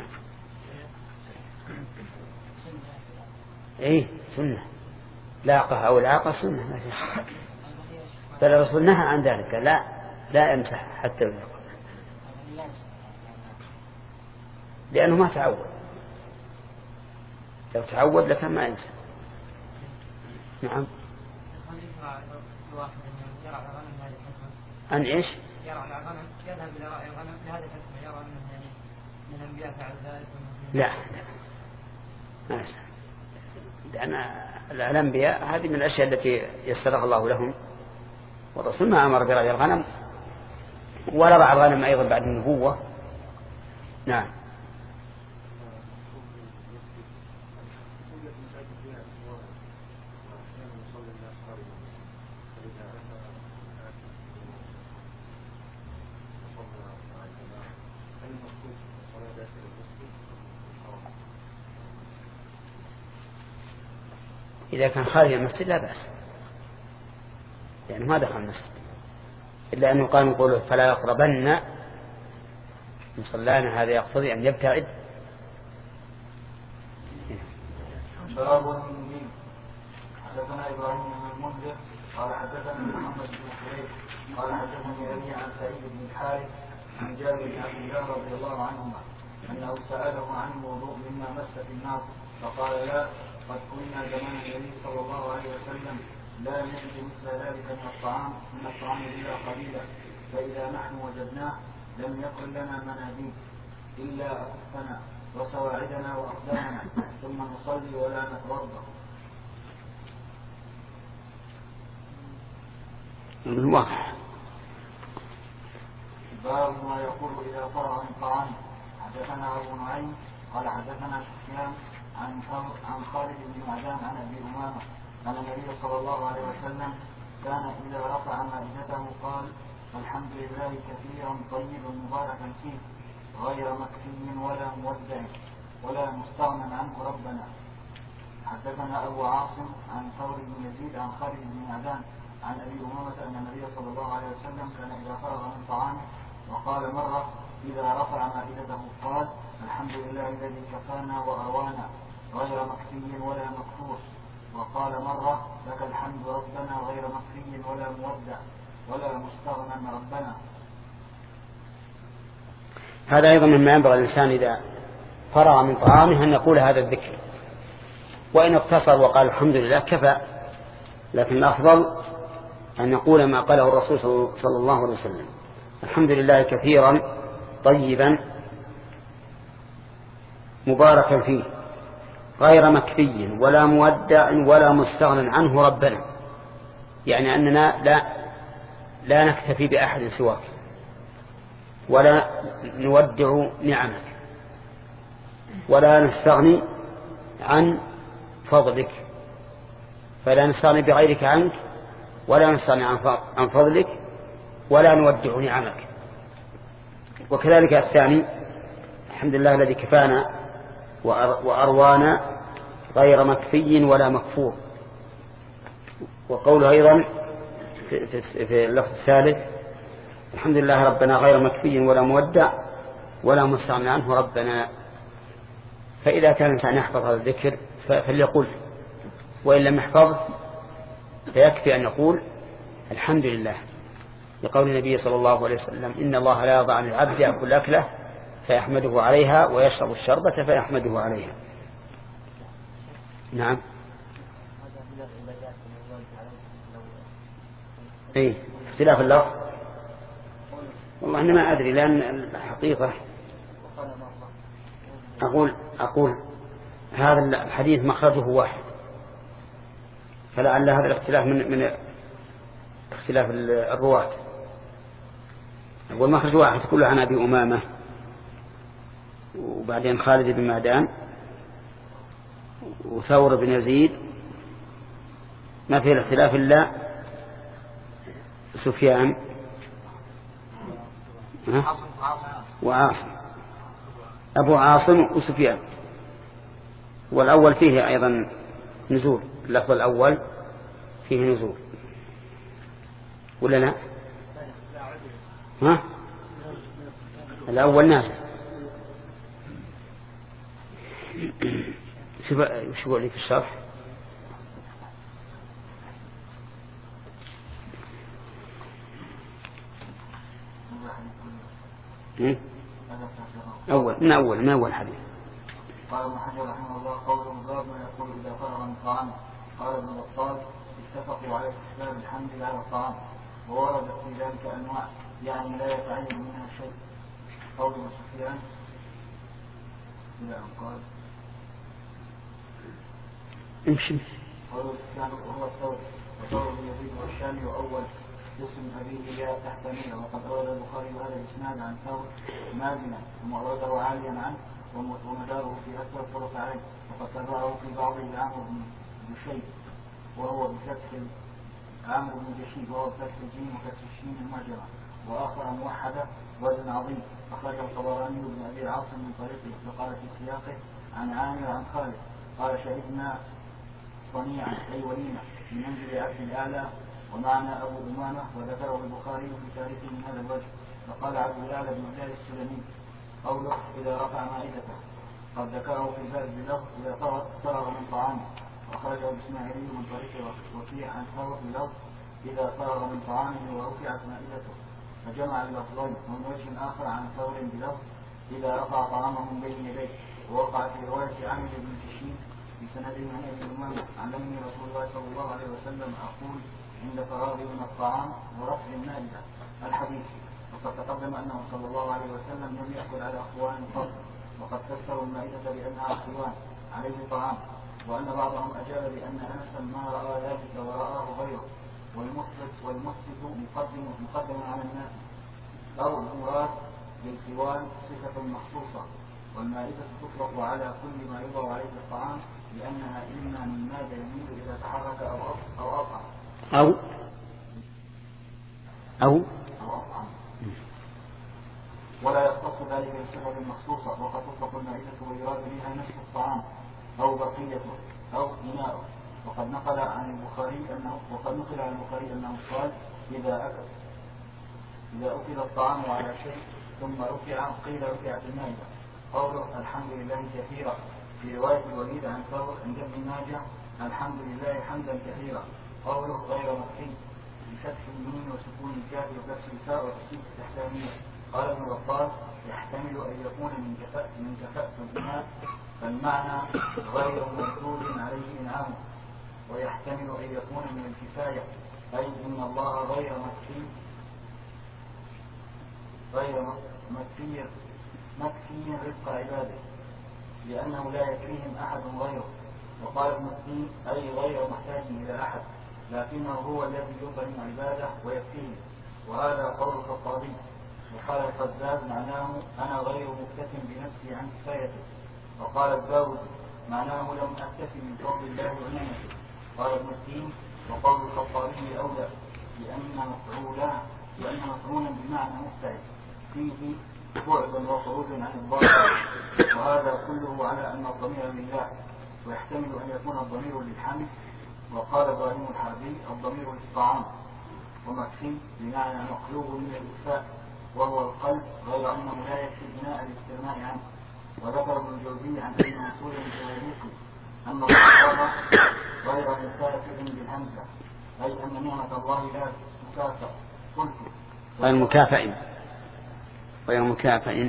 إيه سنة، لاقها أو العاقة سنة ما في. فالرسول نهى عن ذلك، لا لا يمسح حتى يلعق، لأنه ما تعود. لو تعود لكان ما يمسح. نعم. أن إيش؟ يرعى الغنم يذهب إلى رعي الغنم لهذا الحكم، يرى من من الأنبياء فعل ذلك. لا ما يصح، لأن الأنبياء هذه من الأشياء التي يسرها الله لهم، والرسول ما أمر برعي الغنم ولا رعى الغنم أيضا بعد النبوة. نعم. إذا كان خارج المسجد لا بأس، يعني ما دخل المسجد، إلا أنه قال نقوله فلا يقربن مصلانا، هذا يقتضي أن يبتعد. باب المنزل. حدثنا إبراهيم بن المنذر قال حدثنا محمد بن حريث قال حدثني أبي عن سعيد بن الحارث عن جابر بن عبد الله رضي الله عنهما أنه سأله عن الوضوء مما مس في النار فقال: لا، قد كنا زمان النبي صلى الله عليه وسلم لا نجد مثل ذلك من الطعام من الطعام إلا قليلا، فإذا نحن وجدناه لم يكن لنا مناديل إلا أكفنا وسواعدنا وأقدامنا ثم نصلي ولا نتوضأ. الواضح. باب ما يقول إذا فرغ من طعام. حدثنا أبو نعيم قال حدثنا سفيان عن عن خالد بن معدان عن أبي أمامة أن النبي صلى الله عليه وسلم كان إذا رفع مائدته قال: الحمد لله كثيرا طيبا مباركا فيه غير مكفي ولا مودع ولا مستغنى عنه ربنا. حدثنا أبو عاصم عن ثور بن يزيد عن خالد بن معدان عن أبي أمامة أن النبي صلى الله عليه وسلم كان إذا فرغ من طعامه وقال مرة إذا رفع مائدته قال: الحمد لله الذي كفانا وأروانا غير مكفي ولا مكفور. وقال مرة: لك الحمد ربنا غير مكفي ولا مودع ولا مستغنى ربنا. هذا أيضا مما ينبغي الإنسان إذا فرغ من طعامه أن يقول هذا الذكر، وإن اقتصر وقال الحمد لله كفى، لكن الأفضل أن يقول ما قاله الرسول صلى الله عليه وسلم: الحمد لله كثيرا طيبا مباركا فيه غير مكفي ولا مودع ولا مستغنى عنه ربنا. يعني أننا لا لا نكتفي بأحد سواك ولا نودع نعمك ولا نستغني عن فضلك، فلا نستغني بغيرك عنك ولا نستغني عن فضلك ولا نودع نعمك. وكذلك الثاني: الحمد لله الذي كفانا وأروانا غير مكفي ولا مكفور. وقوله أيضا: في, في, في اللفظ الثالث الحمد لله ربنا غير مكفي ولا مودع ولا مستغنى عنه ربنا. فإذا كان الإنسان يحفظ هذا الذكر فليقول، وإن لم يحفظه فيكفي أن يقول الحمد لله، لقول النبي صلى الله عليه وسلم إن الله لا يضع عن العبد يأكل أكله فيحمده عليها ويشرب الشربة فيحمده عليها. نعم. اي اختلاف اللفظ والله أنا ما أدري، لأن الحقيقة أقول أقول هذا الحديث مخرجه واحد، فلعل هذا الاختلاف من من اختلاف الرواة. أقول مخرج واحد كله عن أبي أمامة وبعدين خالد بن معدان وثور بن يزيد، ما فيه الاختلاف إلا سفيان وعاصم، أبو عاصم وسفيان. والأول فيه أيضا نزول، اللفظ الأول فيه نزول ولا لا؟ ها؟ الأول نازل. شو قولي في الشرح؟ أول من أول من أول حديث. قال ابن حجر رحمه الله قوله باب ما يقول إذا فرغ من طعامه. قال ابن بطال اتفقوا على استحباب الحمد لله على الطعام، وورد في ذلك أنواع يعني لا يتعين منها شيء. قول سفيان إلى أن قال امشي. قول سفيان وهو الثور وثور بن يزيد والشامي وأول اسم أبيه يا تحتميل، وقد أورد البخاري هذا الإسناد عن ثور مازنا ومعرضه عاليا عنه ومداره في أكثر الطرق عليه، وقد تبعه في بعضه عمرو بن جشيب وهو بفتح عمرو بن جشيب وهو بفتح الجيم وفتح الشين المعجمة، وآخر موحدة وزن عظيم أخرجه الطبراني بن أبي عاصم من طريقه، وقال في سياقه عن عامر عن خالد قال شهدنا صنيعا أي وليمة من منزل عبد الأعلى ومعنى أبو أمامة، وذكره البخاري في تاريخه من هذا الوجه. فقال عبد الأعلى بن الله السلمي قوله إذا رفع مائدته، قد ذكره في الباب بلفظ إذا فرغ من طعامه، وأخرجه الإسماعيلي من طريق وفيه عن ثور بلفظ إذا فرغ من طعامه ورفعت مائدته، فجمع اللفظين. ومن وجه آخر عن ثور بلفظ إذا رفع طعامه من بين يديه، ووقع في رواية عامر بن جشيم بسند من أبي أمامة علمني رسول الله صلى الله عليه وسلم أقول عند فراغ من الطعام ورفع المائدة الحديث. وقد تقدم أنه صلى الله عليه وسلم لم يأكل على أخوان قط، وقد فسروا المائدة بأنها أخوان عليه طعام، وأن بعضهم أجاب بأن أنسا ما رأى ذلك ورآه غيره، والمثبت والمثبت مقدم مقدم على الناس، أو المراد بالخوان صفة مخصوصة، والمائدة تطلق على كل ما يوضع عليه الطعام لأنها إما من ماذا يميل إذا تحرك أو أو أطعم أو أو أو أطعم، ولا يختص ذلك بصفة مخصوصة. وقد تطلق المائدة ويراد بها نصف الطعام أو بقيته أو إناءه. وقد نقل عن البخاري أنه وقد نقل عن البخاري أنه قال إذا أكل إذا أكل الطعام على شيء ثم رفع قيل رفعت المائدة. قوله الحمد لله كثيرا في رواية الوليد عن ثور عند ابن ماجه الحمد لله حمدا كثيرا. قوله غير مكفي بفتح الميم وسكون الكاف وكسر الفاء وتسكين التحتانية. قال ابن بطال يحتمل أن يكون من كفاءة من كفاءة الإناء، فالمعنى غير مردود عليه إنعامه، ويحتمل أن يكون من الكفاية أي إن الله غير مكفي غير مكفي مكفي رزق عباده لأنه لا يكفيهم أحد غيره. وقال ابن الدين أي غير محتاج إلى أحد، لكنه هو الذي يطعم عباده ويكفيه، وهذا قول الخطابي. وقال الخزاز معناه أنا غير مكتف بنفسي عن كفايته. وقال الداود معناه لم أكتفي من فضل الله ونعمته. قال ابن الدين وقول الخطابي أولى لأن مفعولا لأن مفعولا بمعنى مفتعل فيه بعد وخروج عن الضابط، وهذا كله على أن الضمير لله، ويحتمل أن يكون الضمير للحمد. وقال ابراهيم الحربي الضمير للطعام، ومكفي بمعنى مقلوب من الإكفاء وهو القلب، غير أنه لا يكفي بناء الاستغناء عنه. وذكر ابن الجوزي عن ابن مسعود الجواليقي أن الصحابة غير مكافئ بالهمزة، أي أن نعمة الله لا تكافئ. قلت غير مكافئ غير مكافئ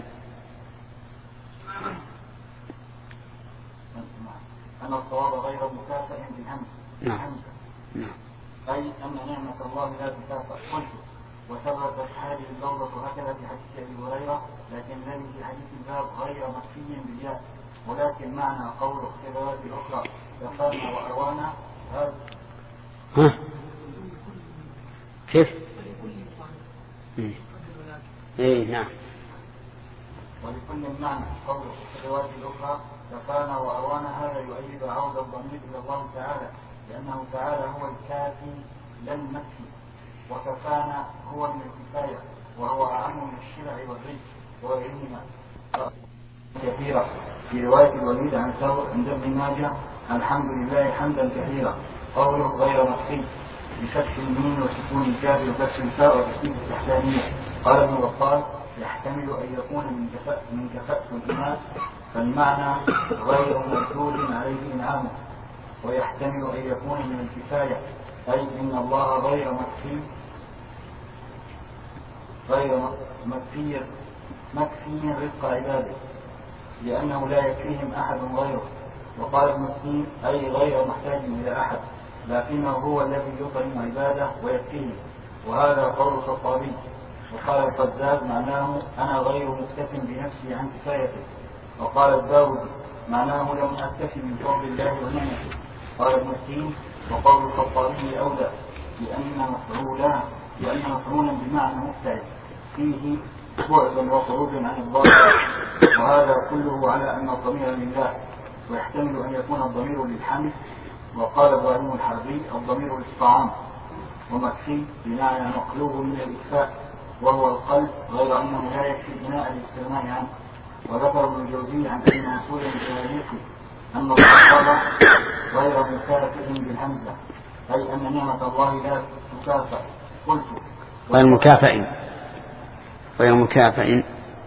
أن الصواب غير مكافئ بالهمزة. نعم. نعم. أي أن نعمة الله لا تكافئ. قلت وثبتت هذه اللفظة هكذا في حديث أبي هريرة، لكن الذي في حديث الباب غير مكفي بالياء، ولكن معنى قوله في الرواية الأخرى كفانا وأروانا هذا. ها كيف؟ إيه نعم. ولكل معنى قوله في الرواية الأخرى كفانا وأروانا هذا يؤيد عودة الضمير إلى الله تعالى، لأنه تعالى هو الكافي لا المكفي، وكفانا هو من الكفاية وهو أعم من الشرع والرزق وغيرهما كثيرا. في رواية الوليد عن ثور عند ابن ماجه الحمد لله حمدا كثيرا، قوله غير مكفي بفتح الميم وسكون الكاف وكسر الفاء وتسديد الإحسانية. قال ابن بطال يحتمل أن يكون من كفاءة من كفاءة الإناث، فالمعنى غير مردود عليه إنعامه، ويحتمل أن يكون من الكفاية، أي إن الله غير مكفي غير مكفي مكفي رزق عباده، لأنه لا يكفيهم أحد غيره. وقال ابن السين أي غير محتاج إلى أحد، لكنه هو الذي يطعم عباده ويكفيه، وهذا قول الخطابي. وقال القزاز معناه أنا غير مكتف بنفسي عن كفايته. وقال الداودي معناه لم أكتفي من فضل الله ونعمته. قال ابن السين وقول الخطابي أولى، لأن مفعولا لأن مفعولا بمعنى مفتعل فيه بعد وخروج عن الظاهر، وهذا كله على أن الضمير لله، ويحتمل أن يكون الضمير للحمل. وقال ابراهيم الحربي الضمير للطعام. ومكفي بمعنى مقلوب من الإكفاء وهو القلب، غير أنه لا يكفي بناء الاستغناء عنه. وذكر ابن الجوزي عن ابن مسعود الجواليقي أن الصحابة غير مكافئ بالهمزة، أي أن نعمة الله لا تكافئ. قلت غير مكافئ غير مكافئ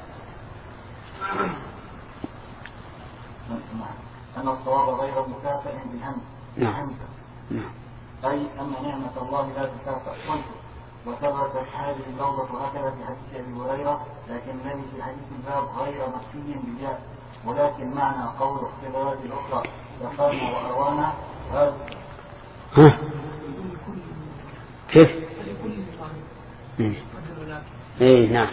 أن الصواب غير مكافئ بالهمزة. نعم. نعم. أي أن نعمة الله لا تكافئ. قلت وثبتت هذه اللفظة هكذا في حديث أبي هريرة، لكن الذي في حديث الباب غير مكفي بالياء، ولكن معنى قوله في الرواية الأخرى كفانا وأروانا هذا. ها كيف؟ إيه نعم.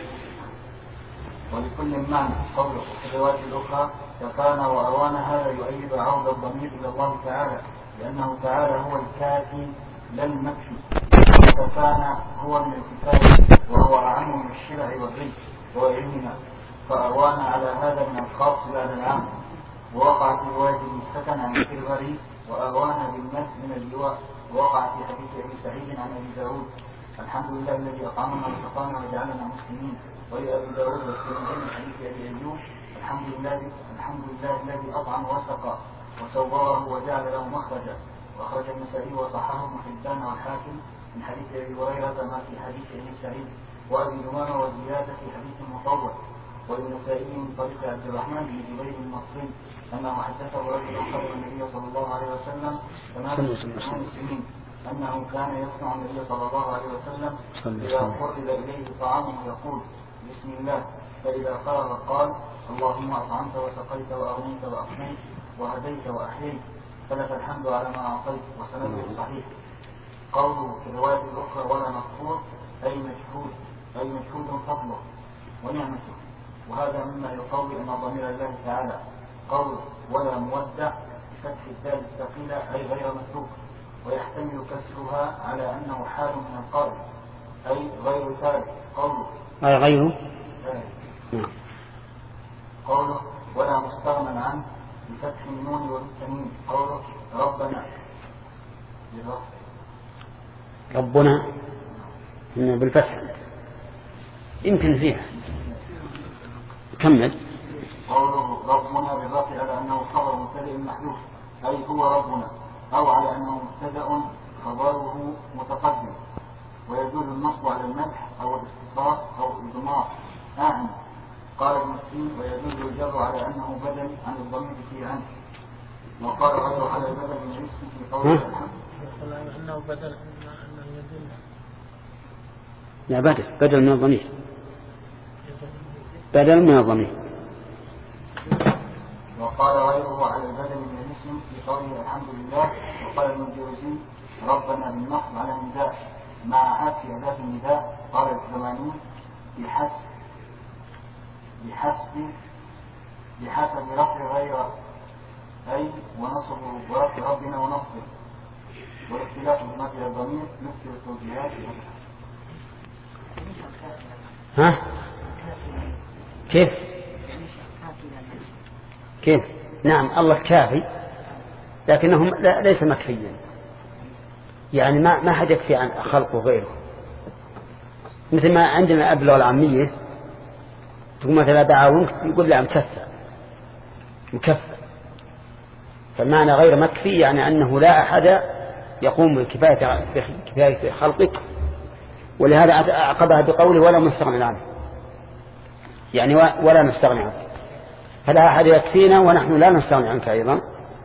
ولكل معنى قوله في الرواية الأخرى كفانا وأروانا هذا يؤيد عودة الضمير إلى الله تعالى، لأنه تعالى هو الكافي لا المكفي، وكفانا هو من الكفاية وهو أعم من الشرع والرزق وغيرهما، فأروانا على هذا من الخاص بعد العام. ووقع في رواية ابن السكن عن الكربري وأروانا بالمد من اللواء. ووقع في حديث أبي سعيد عن أبي داود الحمد لله الذي أطعمنا وسقانا وجعلنا مسلمين. ولأبي داود والترمذي من حديث أبي أيوب الحمد لله الحمد لله الذي أطعم وسقى وسوره وجعل له مخرجا. وأخرج النسائي وصححه ابن حبان والحاكم من حديث أبي هريرة ما في حديث أبي سعيد وأبي أمامة وزيادة في حديث مطول. والنسائي من طريق عبد الرحمن بن جبير المصري أنه حدثه رجل خبر النبي صلى الله عليه وسلم ثمان سنين أنه كان يسمع النبي صلى الله عليه وسلم إذا قرب إليه طعامه يقول بسم الله، فإذا فرغ قال اللهم أطعمت وسقيت وأغنيت وأقنيت وهديت وأحييت، فلك الحمد على ما أعطيت. وسنده صحيح. قوله في الرواية الأخرى ولا مغفور أي مجهود أي مجهود فضله ونعمته، وهذا مما يقوي أن ضمير الله تعالى. قوله ولا مودع بفتح الدال الثقيلة أي غير متروك، ويحتمل كسرها على أنه حال من القائل أي غير ثالث. قوله أي غيره قوله ولا مستغنى عنه بفتح النون والتنوين. قوله ربنا ربنا بالفتح يمكن فيها كمل. قوله ربنا بالرفع على أنه خبر مبتدئ محذوف أي هو ربنا، أو على أنه مبتدأ خبره متقدم. ويجوز النصب على المدح أو الاختصاص أو الإضمار أعني. قال ابن السين ويجوز الجر على أنه بدل عن الضمير في عنه. وقال غيره على البدل من الاسم في قوله الحمد. أنه بدل أنه يدل. لا بدل بدل من الضمير بدل من الضمير. وقال غيره على البدل من الاسم في قوله الحمد لله. وقال ابن الجوزي ربنا بالنصب على النداء مع حذف أداة النداء. قال الزماني بحسب بحسب بحسب رفع غير أي ونصب ورفع ربنا ونصب والاختلاف في مثل الضمير مثل التوجيهات. ها كيف كيف نعم الله كافي لكنه ليس مكفيا يعني ما ما حد يكفي عن خلقه غيره. مثل ما عندنا أبلغ العامية تقول مثلا دعاونك يقول لا مكفى مكفى. فالمعنى غير مكفي يعني أنه لا أحد يقوم بكفاية خلقك. ولهذا أعقبها بقوله ولا مستغنى عنه يعني ولا نستغني عنك. فلا أحد يكفينا ونحن لا نستغني عنك أيضا.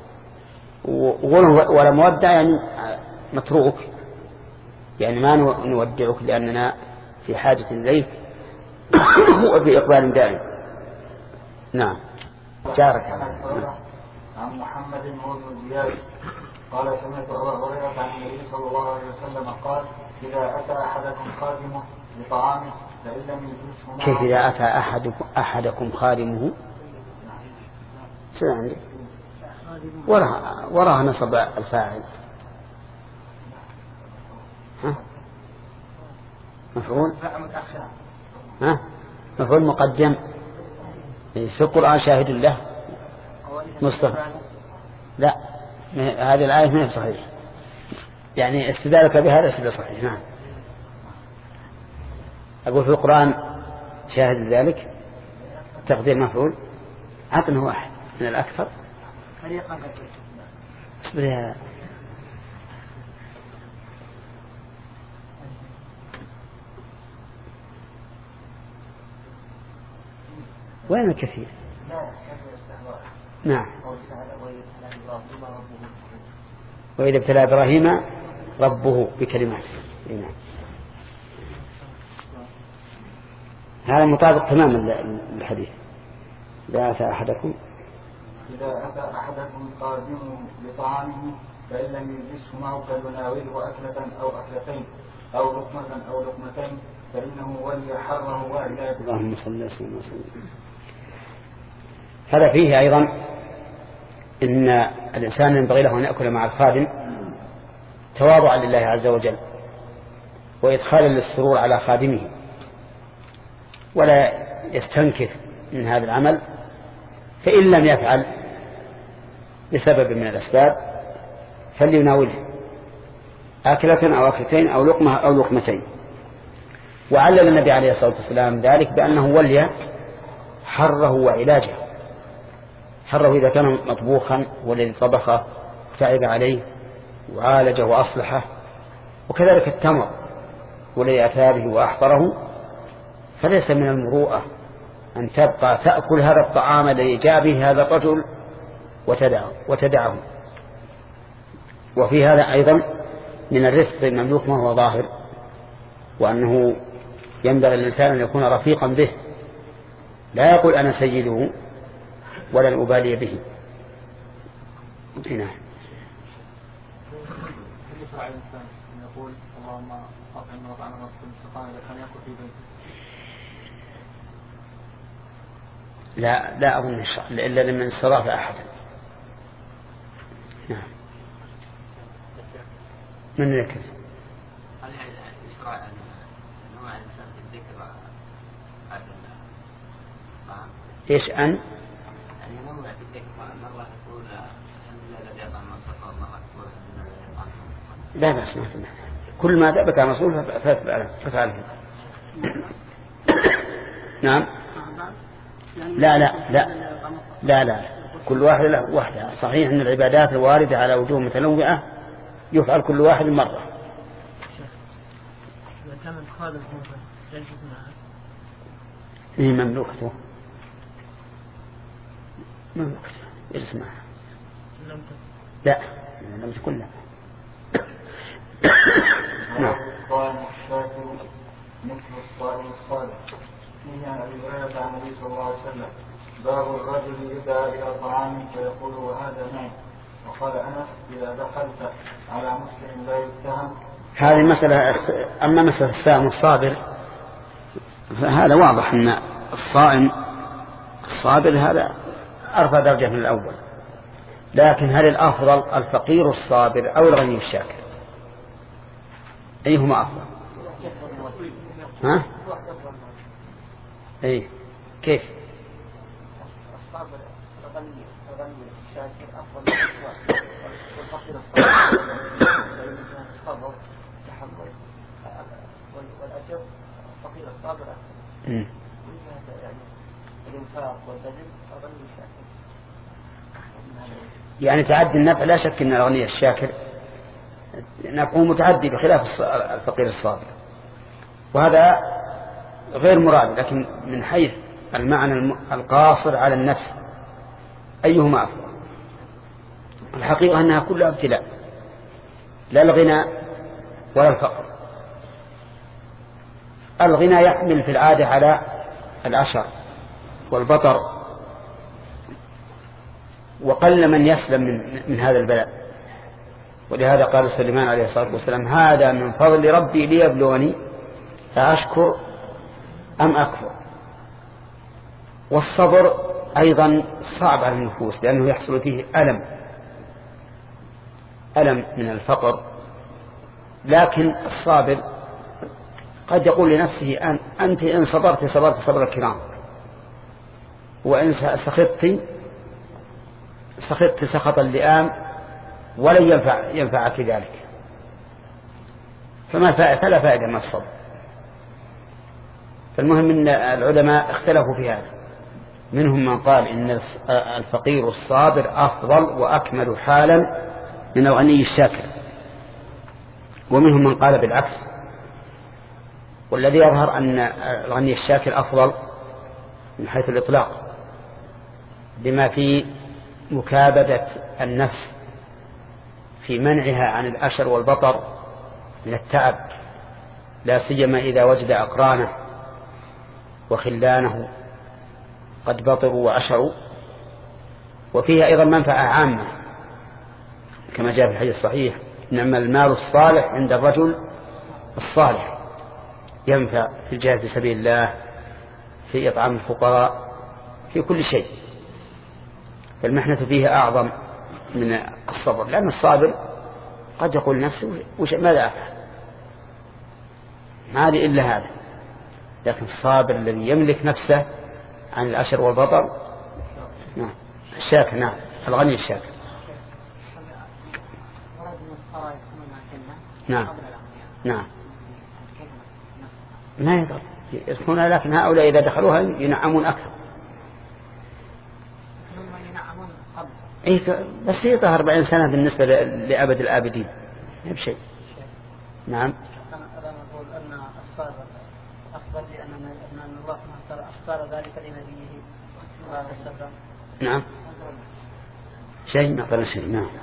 ولا مودع يعني متروك يعني ما نودعك لأننا في حاجة إليك وفي إقبال دائم. نعم جارك عن محمد بن زياد قال سمعت أبا هريرة عن النبي صلى الله عليه وسلم قال إذا أتى أحدكم خادمه بطعامه فإن لم يجلسه كيف إذا أتى أحدكم, أحدكم خادمه سمعني وراها وراها نصب الفاعل ها مفعول ها مفعول مقدم في القرآن شاهد له مصطفى. لا هذه الآية ما هي صحيح يعني استدلالك بها ليس بصحيح. نعم أقول في القرآن شاهد ذلك تقدير مفعول عطنا واحد من الأكثر. اصبر يا وين الكثير. نعم وإذا ابتلى إبراهيم ربه بكلمات. نعم هذا مطابق تماما للحديث. إذا أتى أحدكم إذا أتى أحدكم قادمه بطعامه فإن لم يجلسه معه فليناوله أكلة أو أكلتين أو لقمة أو لقمتين فإنه ولي حره وعلاجه. اللهم صل وسلم وسلم. هذا فيه أيضا إن الإنسان ينبغي له أن يأكل مع الخادم تواضعا لله عز وجل وإدخالا للسرور على خادمه ولا يستنكف من هذا العمل. فإن لم يفعل بسبب من الأسباب فليناوله أكلة أو أكلتين أو لقمة أو لقمتين. وعلل النبي عليه الصلاة والسلام ذلك بأنه ولي حره وعلاجه. حره إذا كان مطبوخا والذي طبخه تعب عليه وعالجه وأصلحه. وكذلك التمر والذي أتى به وأحضره فليس من المروءة أن تبقى تأكل هذا الطعام الذي جاء به هذا الرجل وتدعه, وتدعه. وفي هذا أيضا من الرفق المملوك ما هو ظاهر وأنه ينبغي الإنسان أن يكون رفيقا به لا يقول أنا سيده ولا أبالي به. هنا يقول اللهم أطعم وطعم المسلم إذا كان يأكل في بيته. لا لا أظن إلا لمن صرف أحد. نعم من ذكر هل يشرع أن نوع الإنسان في الذكر هذا الطعام؟ إيش أن؟ يعني نوع في الذكر مرة تقول الحمد لله الذي أطعم وسقى ومرة تقول الحمد لله الذي أطعم. لا بأس ما في كل ما ثبت عن رسول فافعله. نعم لا لا لا لا لا كل واحد له وحده. صحيح أن العبادات الواردة على وجوه متنوعة يفعل كل واحد مرة. خالد موسى جلس معها. هي مملوكته مملوكته جلس معها. لم تكن. لا لم تكن لا. نعم. الصائم الشاكر مثل الصائم الصالح. فيه عن ابي هريره عن النبي صلى الله عليه وسلم باب الرجل يدعى الى طعام فيقول وهذا نعم. وقال انس اذا دخلت على مسلم لا يتهم. هذه المسألة. أما مسألة الصائم الصابر فهذا واضح أن الصائم الصابر هذا أرفع درجة من الأول، لكن هل الأفضل الفقير الصابر أو الغني الشاكر؟ أيهما أفضل؟ ها؟ أي كيف؟ الصابر الغني الغني الشاكر أفضل والفقير الصابر الصبر تحمل والأجر الفقير الصابر أفضل. يعني الإنفاق والبذل الغني الشاكر. يعني تعدي النفع لا شك أن الغني الشاكر نفعه متعدي بخلاف الفقير الصابر، وهذا غير مراد، لكن من حيث المعنى القاصر على النفس أيهما أفضل؟ الحقيقة أنها كلها ابتلاء، لا الغنى ولا الفقر. الغنى يحمل في العادة على العشر والبطر، وقل من يسلم من, من هذا البلاء. ولهذا قال سليمان عليه الصلاة والسلام هذا من فضل ربي ليبلوني أشكر أم أكفر. والصبر أيضا صعب على النفوس لأنه يحصل فيه ألم ألم من الفقر، لكن الصابر قد يقول لنفسه أن أنت إن صبرت صبرت صبر الكرام، وإن سخطت سخطت سخط اللئام ولن ينفع ينفعك ذلك. فما فلا فائدة من الصبر. فالمهم أن العلماء اختلفوا في هذا، منهم من قال إن الفقير الصابر أفضل وأكمل حالا من الغني الشاكر، ومنهم من قال بالعكس. والذي يظهر أن الغني الشاكر أفضل من حيث الإطلاق، بما في مكابدة النفس في منعها عن الأشر والبطر من التعب، لا سيما إذا وجد أقرانه وخلانه قد بطروا وأشروا. وفيها أيضا منفعة عامة كما جاء في الحديث الصحيح نعم المال الصالح عند الرجل الصالح، ينفع في الجهاد في سبيل الله، في إطعام الفقراء، في كل شيء. فالمحنة فيها أعظم من الصبر، لأن الصابر قد يقول نفسه ماذا أفعل، ما لي إلا هذا. لكن الصابر الذي يملك نفسه عن الأشر والبطر نعم الشاكر، نعم الغني الشاكر. نعم نعم ما يضر يدخلونها، لكن هؤلاء إذا دخلوها ينعمون أكثر. إيه بس يطهر أربعين سنة بالنسبة لأبد الآبدين ما بشيء. نعم. أنا أقول أن الصابر أفضل لأن أن الله سبحانه اختار ذلك لنبيه صلى الله عليه وسلم. نعم. شيء ما قال شيء. نعم.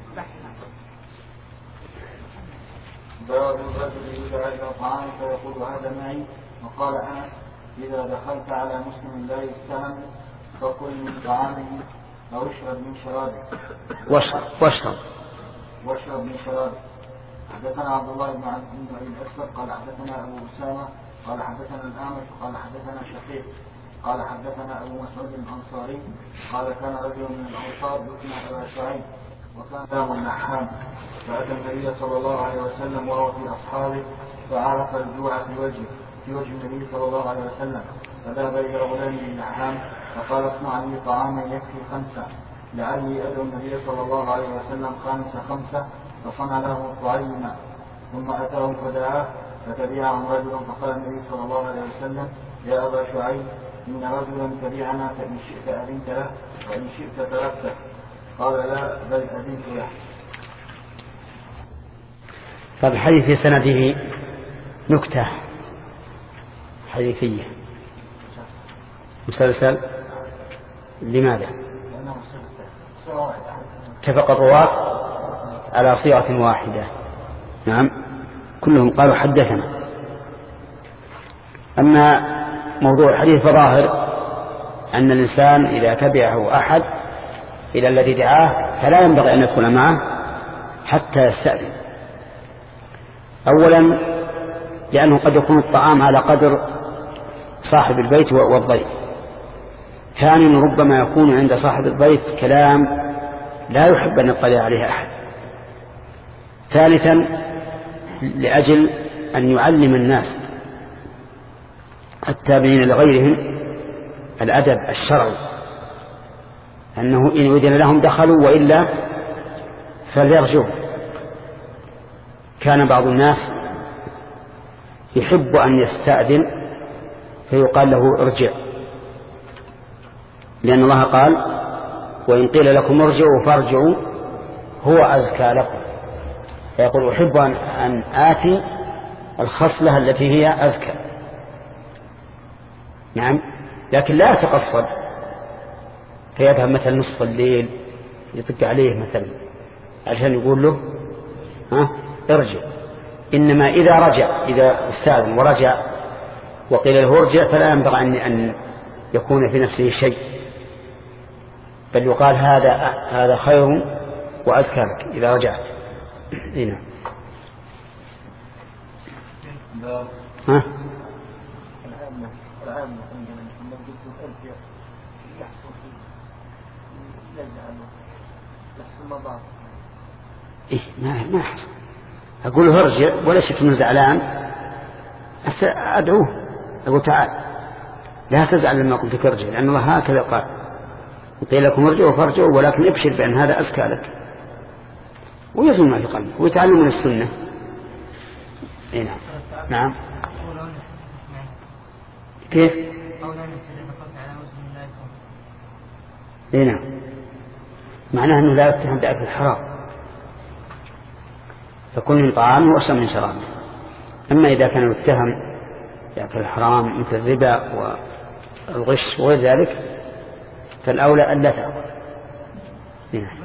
باب الرجل يدعى إلى طعام فيقول هذا معي. وقال أنس إذا دخلت على مسلم لا يتهم فكل من طعامه أو اشرب من شرابه. واشرب واشرب واشرب من شرابه. حدثنا عبد الله بن أبي الأسود قال حدثنا أبو أسامة قال حدثنا الأعمش قال حدثنا شقيق قال حدثنا أبو مسعود الأنصاري قال كان رجل من الأنصار يثنى أبا شعيب وكان له النحام، فأتى النبي صلى الله عليه وسلم وهو في أصحابه فعرف الجوع في وجهه في وجه النبي صلى الله عليه وسلم، فذهب إلى غلام النحام فقال اصنع لي طعاما يكفي خمسة لعلي أدعو النبي صلى الله عليه وسلم خامس خمسة، فصنع له طعيما ثم أتاه فدعاه فتبعه رجل فقال النبي صلى الله عليه وسلم يا أبا شعيب إن رجلا تبعنا فإن شئت أذنت له وإن شئت تركته. قال لا بل أذنت له. فالحديث في سنده نكتة حديثية. مسلسل لماذا؟ اتفق الرواة على صيغة واحدة. نعم كلهم قالوا حدثنا. أما موضوع الحديث فظاهر أن الإنسان إذا تبعه أحد إلى الذي دعاه فلا ينبغي أن يكون معه حتى يستأذن. أولا لأنه قد يكون الطعام على قدر صاحب البيت والضيف. ثانيا ربما يكون عند صاحب الضيف كلام لا يحب أن يطلع عليه أحد. ثالثا لأجل أن يعلم الناس التابعين لغيرهم الأدب الشرعي، أنه إن أذن لهم دخلوا وإلا فليرجعوا. كان بعض الناس يحب أن يستأذن فيقال له ارجع، لأن الله قال وإن قيل لكم ارجعوا فارجعوا هو أزكى لكم. فيقول أحب أن آتي الخصلة التي هي أزكى. نعم لكن لا يتقصد فيذهب مثل نصف الليل يطق عليه مثلا عشان يقول له ها ارجع. إنما إذا رجع إذا استأذن ورجع وقيل له ارجع فلا ينبغي أن يكون في نفسه شيء، بل يقال هذا هذا خير وأزكى لك إذا رجعت. هنا ها إيه ما ما حصل. أقول له ارجع ولا شك إنه زعلان أدعوه أقول تعال لا تزعل لما قلت ارجع، لأن الله هكذا قال قيل لكم ارجعوا فارجعوا ولكن ابشر بأن هذا أزكى لك ويزن ما في قلبه ويتعلم من السنة. إيه نعم. نعم كيف؟ إيه نعم معناه أنه لا يتهم بأكل الحرام فكل من طعامه وأشرب من شرابه. أما إذا كان يتهم بأكل الحرام مثل الربا والغش وغير ذلك فالأولى أن لا تأكل. إيه نعم.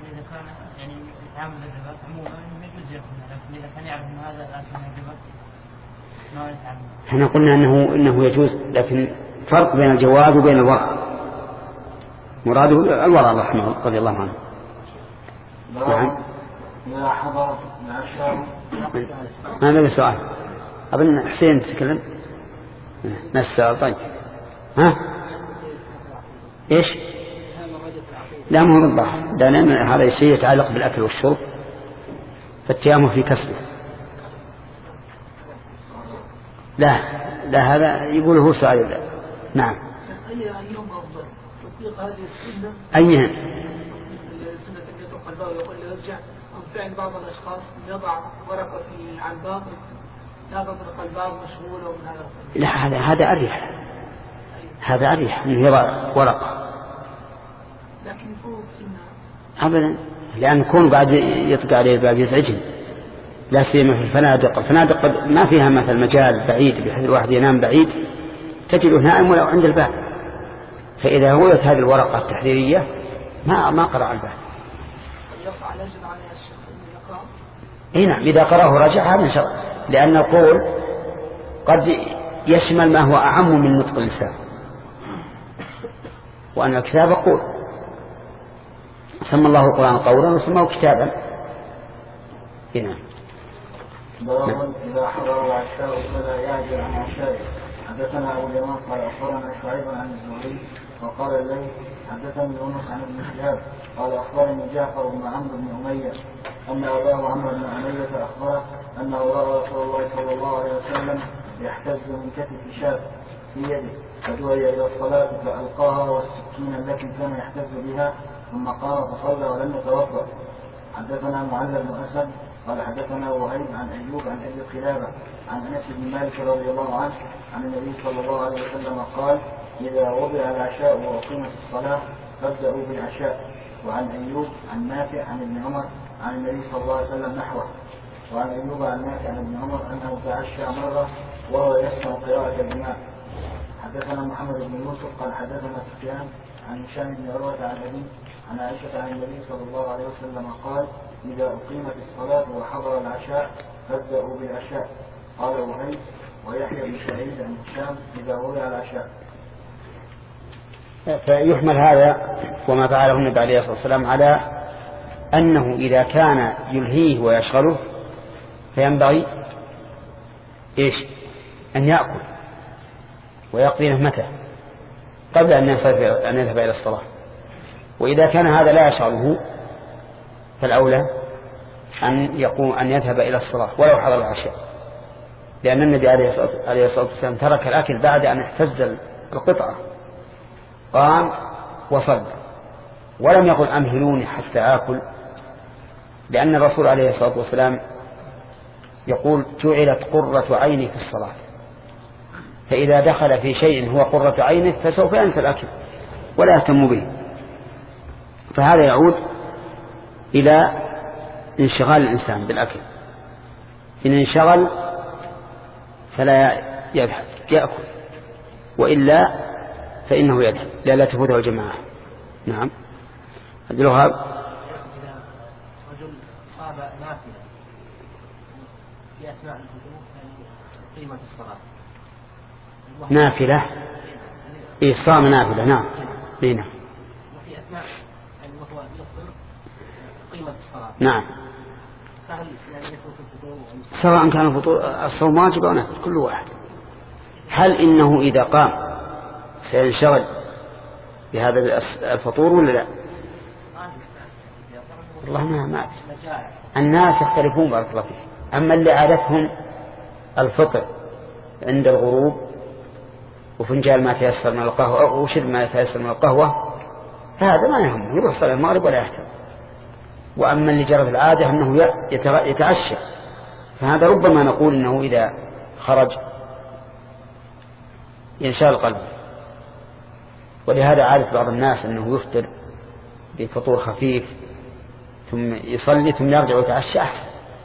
احنا قلنا انه انه يجوز، لكن فرق بين الجواز وبين الورع. مراده الورع رحمه رضي الله عنه. نعم. يا حضرة العشاء ما هذا السؤال أظن حسين تتكلم نفس السؤال. طيب ها ايش؟ لا مو بالضبط، لأن هذا الشيء يتعلق بالأكل والشرب فالتيامه في كسبه. لا لا هذا يقول هو سؤال الله. نعم. أي يوم أفضل تطبيق هذه السنة؟ أيها؟ السنة التي يطلق الباب ويقول له ارجع، أم فعل بعض الأشخاص يضع ورقة في على الباب لا تطرق الباب مشغول ومن هذا. لا هذا هذا أريح، هذا أريح إنه يضع ورقة. لكن فوق سنة. أبدا، لأن يكون بعد يطق عليه الباب يزعجهم، لا سيما في الفنادق. الفنادق ما فيها مثل مجال بعيد بحيث الواحد ينام بعيد تجده نائم ولو عند الباب، فإذا هويت هذه الورقة التحذيرية ما ما قرأ الباب. يقع يجب عليه الشيخ أن يقرأ. إيه نعم، إذا قرأه رجع هذا إن شاء الله، لأن القول قد يشمل ما هو أعم من نطق اللسان، وأن الكتاب قول سمى الله القرآن قولا وسماه كتابا. هنا باب إذا حضر العشاء فلا يعجل عن عشائه. حدثنا أبو اليمان قال أخبرنا شعيب عن الزهري وقال الليث حدثني يونس عن ابن شهاب قال أخبرني جعفر بن عمرو بن أمية أن أباه عمرو بن أمية أخبره أنه رأى رسول الله صلى الله عليه وسلم يحتز من كتف شاة في يده فدعي إلى الصلاة فألقاها والسكين التي كان يحتز بها ثم قام فصلى ولم يتوضأ. حدثنا معل بن أسد قال حدثنا وهيب عن أيوب عن أبي قلابة عن أنس بن مالك رضي الله عنه عن النبي صلى الله عليه وسلم قال إذا وضع العشاء وأقيمت الصلاة فابدأوا بالعشاء. وعن أيوب عن نافع عن ابن عمر عن النبي صلى الله عليه وسلم نحوه. وعن أيوب عن نافع عن ابن عمر أنه تعشى مرة وهو يسمع قراءة الإمام. حدثنا محمد بن يوسف قال حدثنا سفيان عن هشام بن عروة عن أبي عن عائشة عن النبي صلى الله عليه وسلم قال: إذا أقيمت الصلاة وحضر العشاء فابدأوا بالعشاء. قال وهيب ويحيى بن سعيد عن هشام إذا وضع العشاء. فيحمل هذا وما فعله النبي عليه الصلاة والسلام على أنه إذا كان يلهيه ويشغله فينبغي إيش؟ أن يأكل ويقضي نهمته قبل أن يذهب إلى الصلاة. وإذا كان هذا لا يشغله فالأولى أن يقوم أن يذهب إلى الصلاة ولو حضر العشاء، لأن النبي عليه الصلاة والسلام ترك الأكل بعد أن احتز القطعة، قام وصلى ولم يقل أمهلوني حتى آكل، لأن الرسول عليه الصلاة والسلام يقول: جعلت قرة عيني في الصلاة. فإذا دخل في شيء هو قرة عينه فسوف ينسى الأكل ولا يهتم به. فهذا يعود إلى انشغال الإنسان بالأكل. إن انشغل فلا يذهب يأكل، وإلا فإنه يذهب لا تفوته الجماعة. نعم. عبد الوهاب. رجل صاب نافلة في أثناء الوضوء قيمة الصلاة. نافلة إيه صام نافلة. نعم بينا. وفي أثناء وهو يفطر قيمة الصلاة. نعم. فهل يعني يفوت الفطور سواء كان الفطور الصوم واجب أو نافل كل واحد. هل إنه إذا قام سينشغل بهذا الفطور ولا لا؟ والله ما ما الناس يختلفون بارك الله فيه. أما اللي عادتهم الفطر عند الغروب وفنجان ما تيسر من القهوة أو شرب ما تيسر من القهوة هذا ما يهم، يروح صلاة المغرب ولا يحتم. وأما اللي جرت العادة أنه يتعشى فهذا ربما نقول إنه إذا خرج ينشغل قلبه. ولهذا عادة بعض الناس أنه يفطر بفطور خفيف ثم يصلي ثم يرجع ويتعشى أحسن.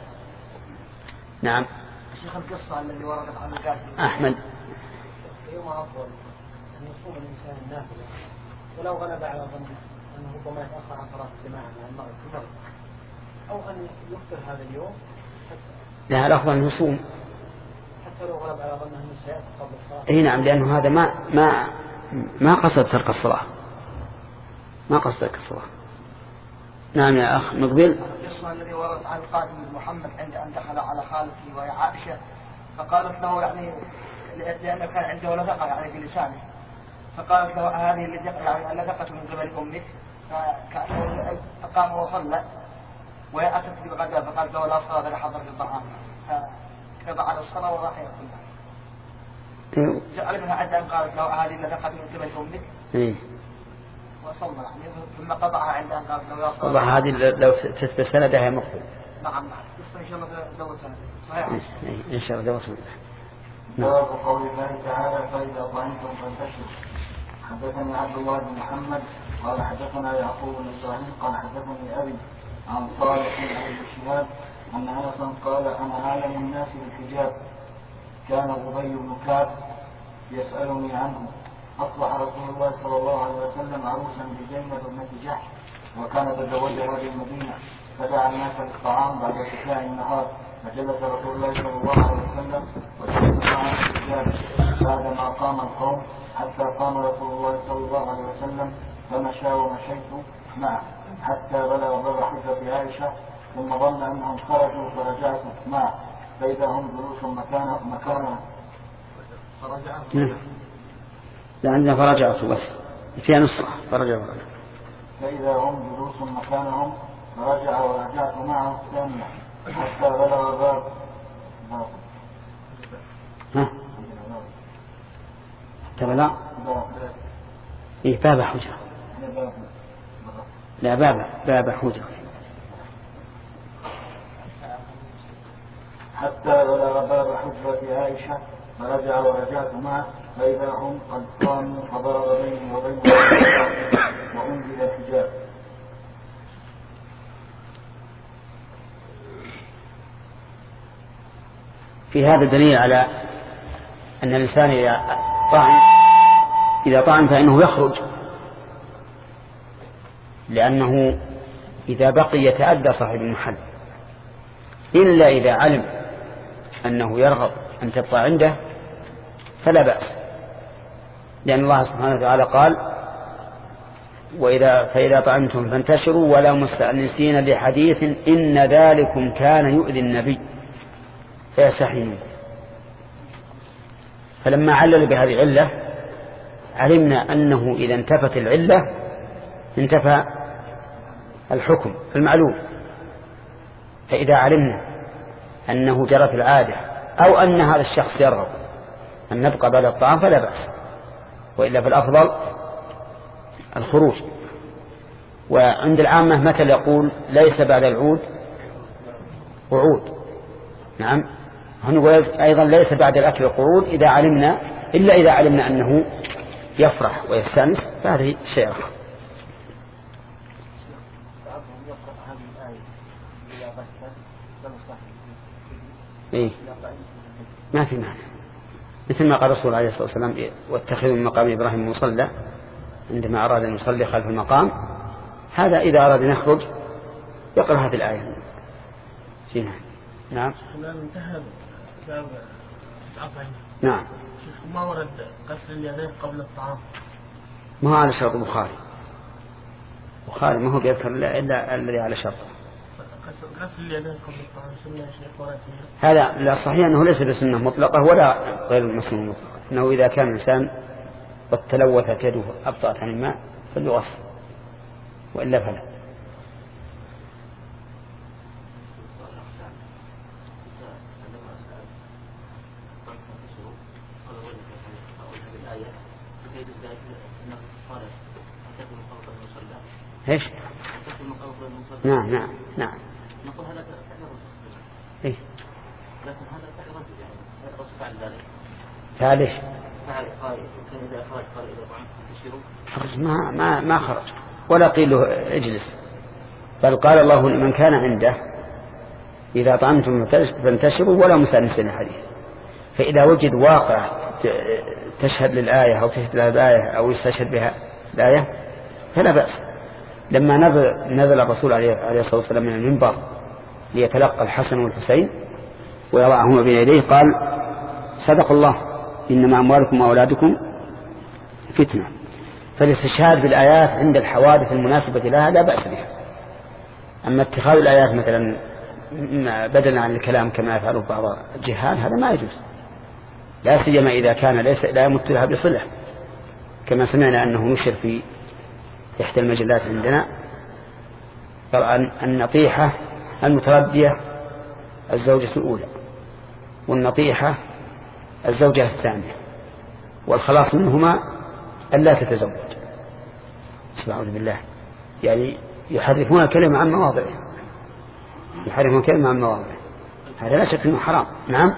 نعم. شيخ القصة الذي وردت عن القاسم أحمد يوم أفضل أن يصوم الإنسان النافلة ولو غلب على ظنه أنه ربما يتأخر عن صلاة الجماعة مع المغرب في المغرب، أو أن يفطر هذا اليوم لا الأفضل أن يصوم حتى لو غلب على ظنه أنه سيأتي قبل الصلاة. إيه نعم، لأنه هذا ما ما ما قصد ترك الصلاة، ما قصد ترك الصلاة. نعم يا أخ مقبل. القصة الذي وردت عن القاسم بن محمد عند أن دخل على خالته وهي عائشة فقالت له يعني لأنه كان عنده لذقة يعني بلسانه، فقالت له هذه اللذقة يعني لذقة من قبل أمك، فكأنه أقام وصلى وأتت بالغداء فقالت له لا صلاة لحضر الطعام، فكتب على الصلاة وراح يأكلها. سأل منها عند أن قالت له هذه اللذقة من قبل أمك إيه. وصلى يعني ثم قطعها عند أن قالت له لا صلاة. والله هذه لو تثبت سندها هي مقبل. نعم نعم. إن شاء الله دور سنة صحيح. إن شاء الله دور سنة. باب قول الله تعالى: فإذا طعمتم فانتشروا. حدثني عبد الله بن محمد قال حدثنا يعقوب بن إبراهيم قال حدثني أبي عن صالح بن أبي شهاب أن أنسا قال: أنا أعلم الناس بالحجاب. كان أبي بن كعب يسألني عنه. أصبح رسول الله صلى الله عليه وسلم عروسا بزينب بنت جحش وكان تزوجها بالمدينة، فدعا الناس للطعام بعد ارتفاع النهار، فجلس رسول الله صلى الله عليه وسلم وجلس معه الرجال بعدما قام القوم حتى قام رسول الله صلى الله عليه وسلم فمشى ومشيت معه حتى بلغ باب حجرة عائشة، ثم ظن أنهم خرجوا فرجعت معه فإذا هم جلوس مكانه مكانه فرجعت لا عندنا فرجعت بس فيها نصرة فرجع فرجع فإذا هم جلوس مكانهم فرجع ورجعت معه الثانية حتى بلغ باب باب ها تبلغ إيه باب حجرة لا باب باب حجرة حتى بلغ باب حجرة عائشة فرجع ورجعت معه فإذا هم قد قاموا فضرب بيني وبينهم وأنزل الحجاب. في هذا دليل على أن الإنسان إذا طعن إذا طعن فإنه يخرج، لأنه إذا بقي يتأذى صاحب المحل، إلا إذا علم أنه يرغب أن تبقى عنده فلا بأس، لأن الله سبحانه وتعالى قال وإذا فإذا طعنتم فانتشروا ولا مستأنسين لحديث إن ذلكم كان يؤذي النبي فيستحيي منكم. فلما علل بهذه العلة علمنا أنه إذا انتفت العلة انتفى الحكم المعلوم. فإذا علمنا أنه جرت العادة أو أن هذا الشخص يرغب أن نبقى بعد الطعام فلا بأس، وإلا فالأفضل الخروج. وعند العامة مثل يقول ليس بعد العود وعود. نعم، هنقول أيضا ليس بعد الأكل قعود إذا علمنا إلا إذا علمنا أنه يفرح ويستانس فهذه شيء آخر. إيه؟ ما في معنى، مثل ما قال الرسول عليه الصلاة والسلام واتخذوا من مقام إبراهيم مصلى عندما أراد أن يصلي خلف المقام، هذا إذا أراد أن يخرج يقرأ هذه الآية. فينا. نعم. نعم. ما ورد غسل اليدين قبل الطعام؟ ما هو على شرط البخاري. البخاري ما هو بيذكر إلا الذي على شرط. غسل اليدين قبل الطعام سنة يا شيخ ورد هذا لا صحيح أنه ليس بسنة مطلقة ولا غير المسنة مطلقة، أنه إذا كان الإنسان قد تلوثت يده أبطأت عن الماء فليغسل، وإلا فلا. ايش؟ نعم نعم نعم. نقول هذا تعتبر ايه؟ لكن هذا تعتبر يعني الرسول فعل ذلك. فعل ايش؟ فعل قال كان إذا أخرج قال إذا طعمت تشيروا. خرج ما ما ما خرج ولا قيل له اجلس، بل قال الله لمن كان عنده إذا طعمتم فانتشروا ولا مستأنسين لحديث. فإذا وجد واقع تشهد للآية أو تشهد لها الآية أو يستشهد بها الآية فلا بأس. لما نزل, نزل الرسول عليه الصلاة والسلام من المنبر ليتلقى الحسن والحسين ويضعهما بين يديه قال صدق الله إنما أموالكم وأولادكم فتنة. فالاستشهاد بالآيات عند الحوادث المناسبة لها لا بأس بها. أما اتخاذ الآيات مثلا بدلا عن الكلام كما يفعله بعض الجهال هذا ما يجوز، لا سيما إذا كان ليس لا يمت لها بصلة، كما سمعنا أنه نشر في إحدى المجلات عندنا طبعا النطيحة المتردية الزوجة الأولى والنطيحة الزوجة الثانية، والخلاص منهما ألا تتزوج. سبحانه بالله، يعني يحرفون الكلمة عن مواضعه، يحرفون الكلمة عن مواضعه، هذا لا شك أنه حرام. نعم.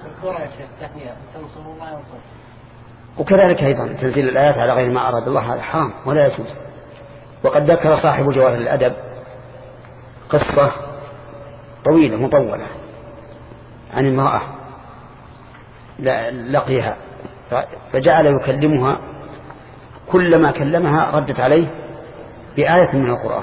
وكذلك أيضا تنزيل الآيات على غير ما أراد الله هذا حرام ولا يجوز. وقد ذكر صاحب جواهر الأدب قصة طويلة مطولة عن امرأة لقيها فجعل يكلمها، كلما كلمها ردت عليه بآية من القرآن،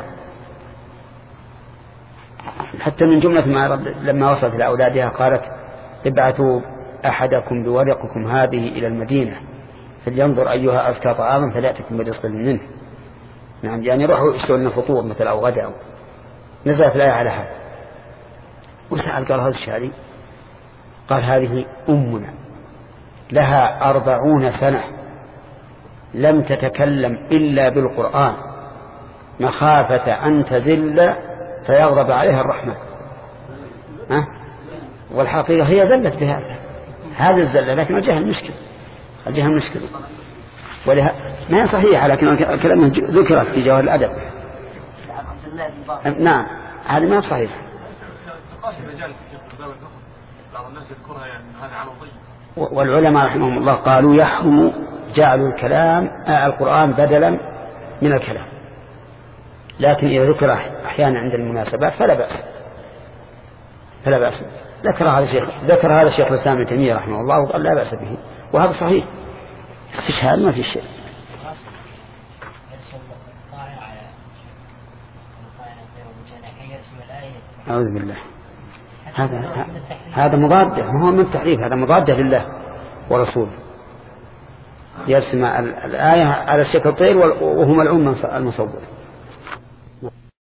حتى من جملة ما رد لما وصلت إلى أولادها قالت ابعثوا أحدكم بورقكم هذه إلى المدينة فلينظر أيها أزكى طعاما فليأتكم برزق منه. نعم، يعني روحوا اشتروا لنا فطور مثل أو غدا. نزلت الآية على هذا وسأل قال هذا الشعري، قال هذه أمنا لها أربعون سنة لم تتكلم إلا بالقرآن مخافة أن تزل فيغضب عليها الرحمن. ها؟ والحقيقة هي زلت بهذا هذا الزلة، لكن الجهل مشكل، الجهل مشكل ولها ما هي صحيحة، لكن كلامه ذكرت في جواهر الأدب. نعم هذه ما صحيح. والعلماء رحمهم الله قالوا يحرم جعلوا الكلام القرآن بدلا من الكلام، لكن إذا ذكر أحيانا عند المناسبات فلا بأس فلا بأس. ذكر هذا الشيخ ذكر هذا الشيخ الإسلام ابن تيمية رحمه الله وقال لا بأس به، وهذا صحيح، استشهاد ما في شيء. أعوذ بالله، هذا هذا مضاد، ما هو من التحريف، هذا مضاد لله ورسوله. يرسم الآية على شكل طير وهو ملعون المصور.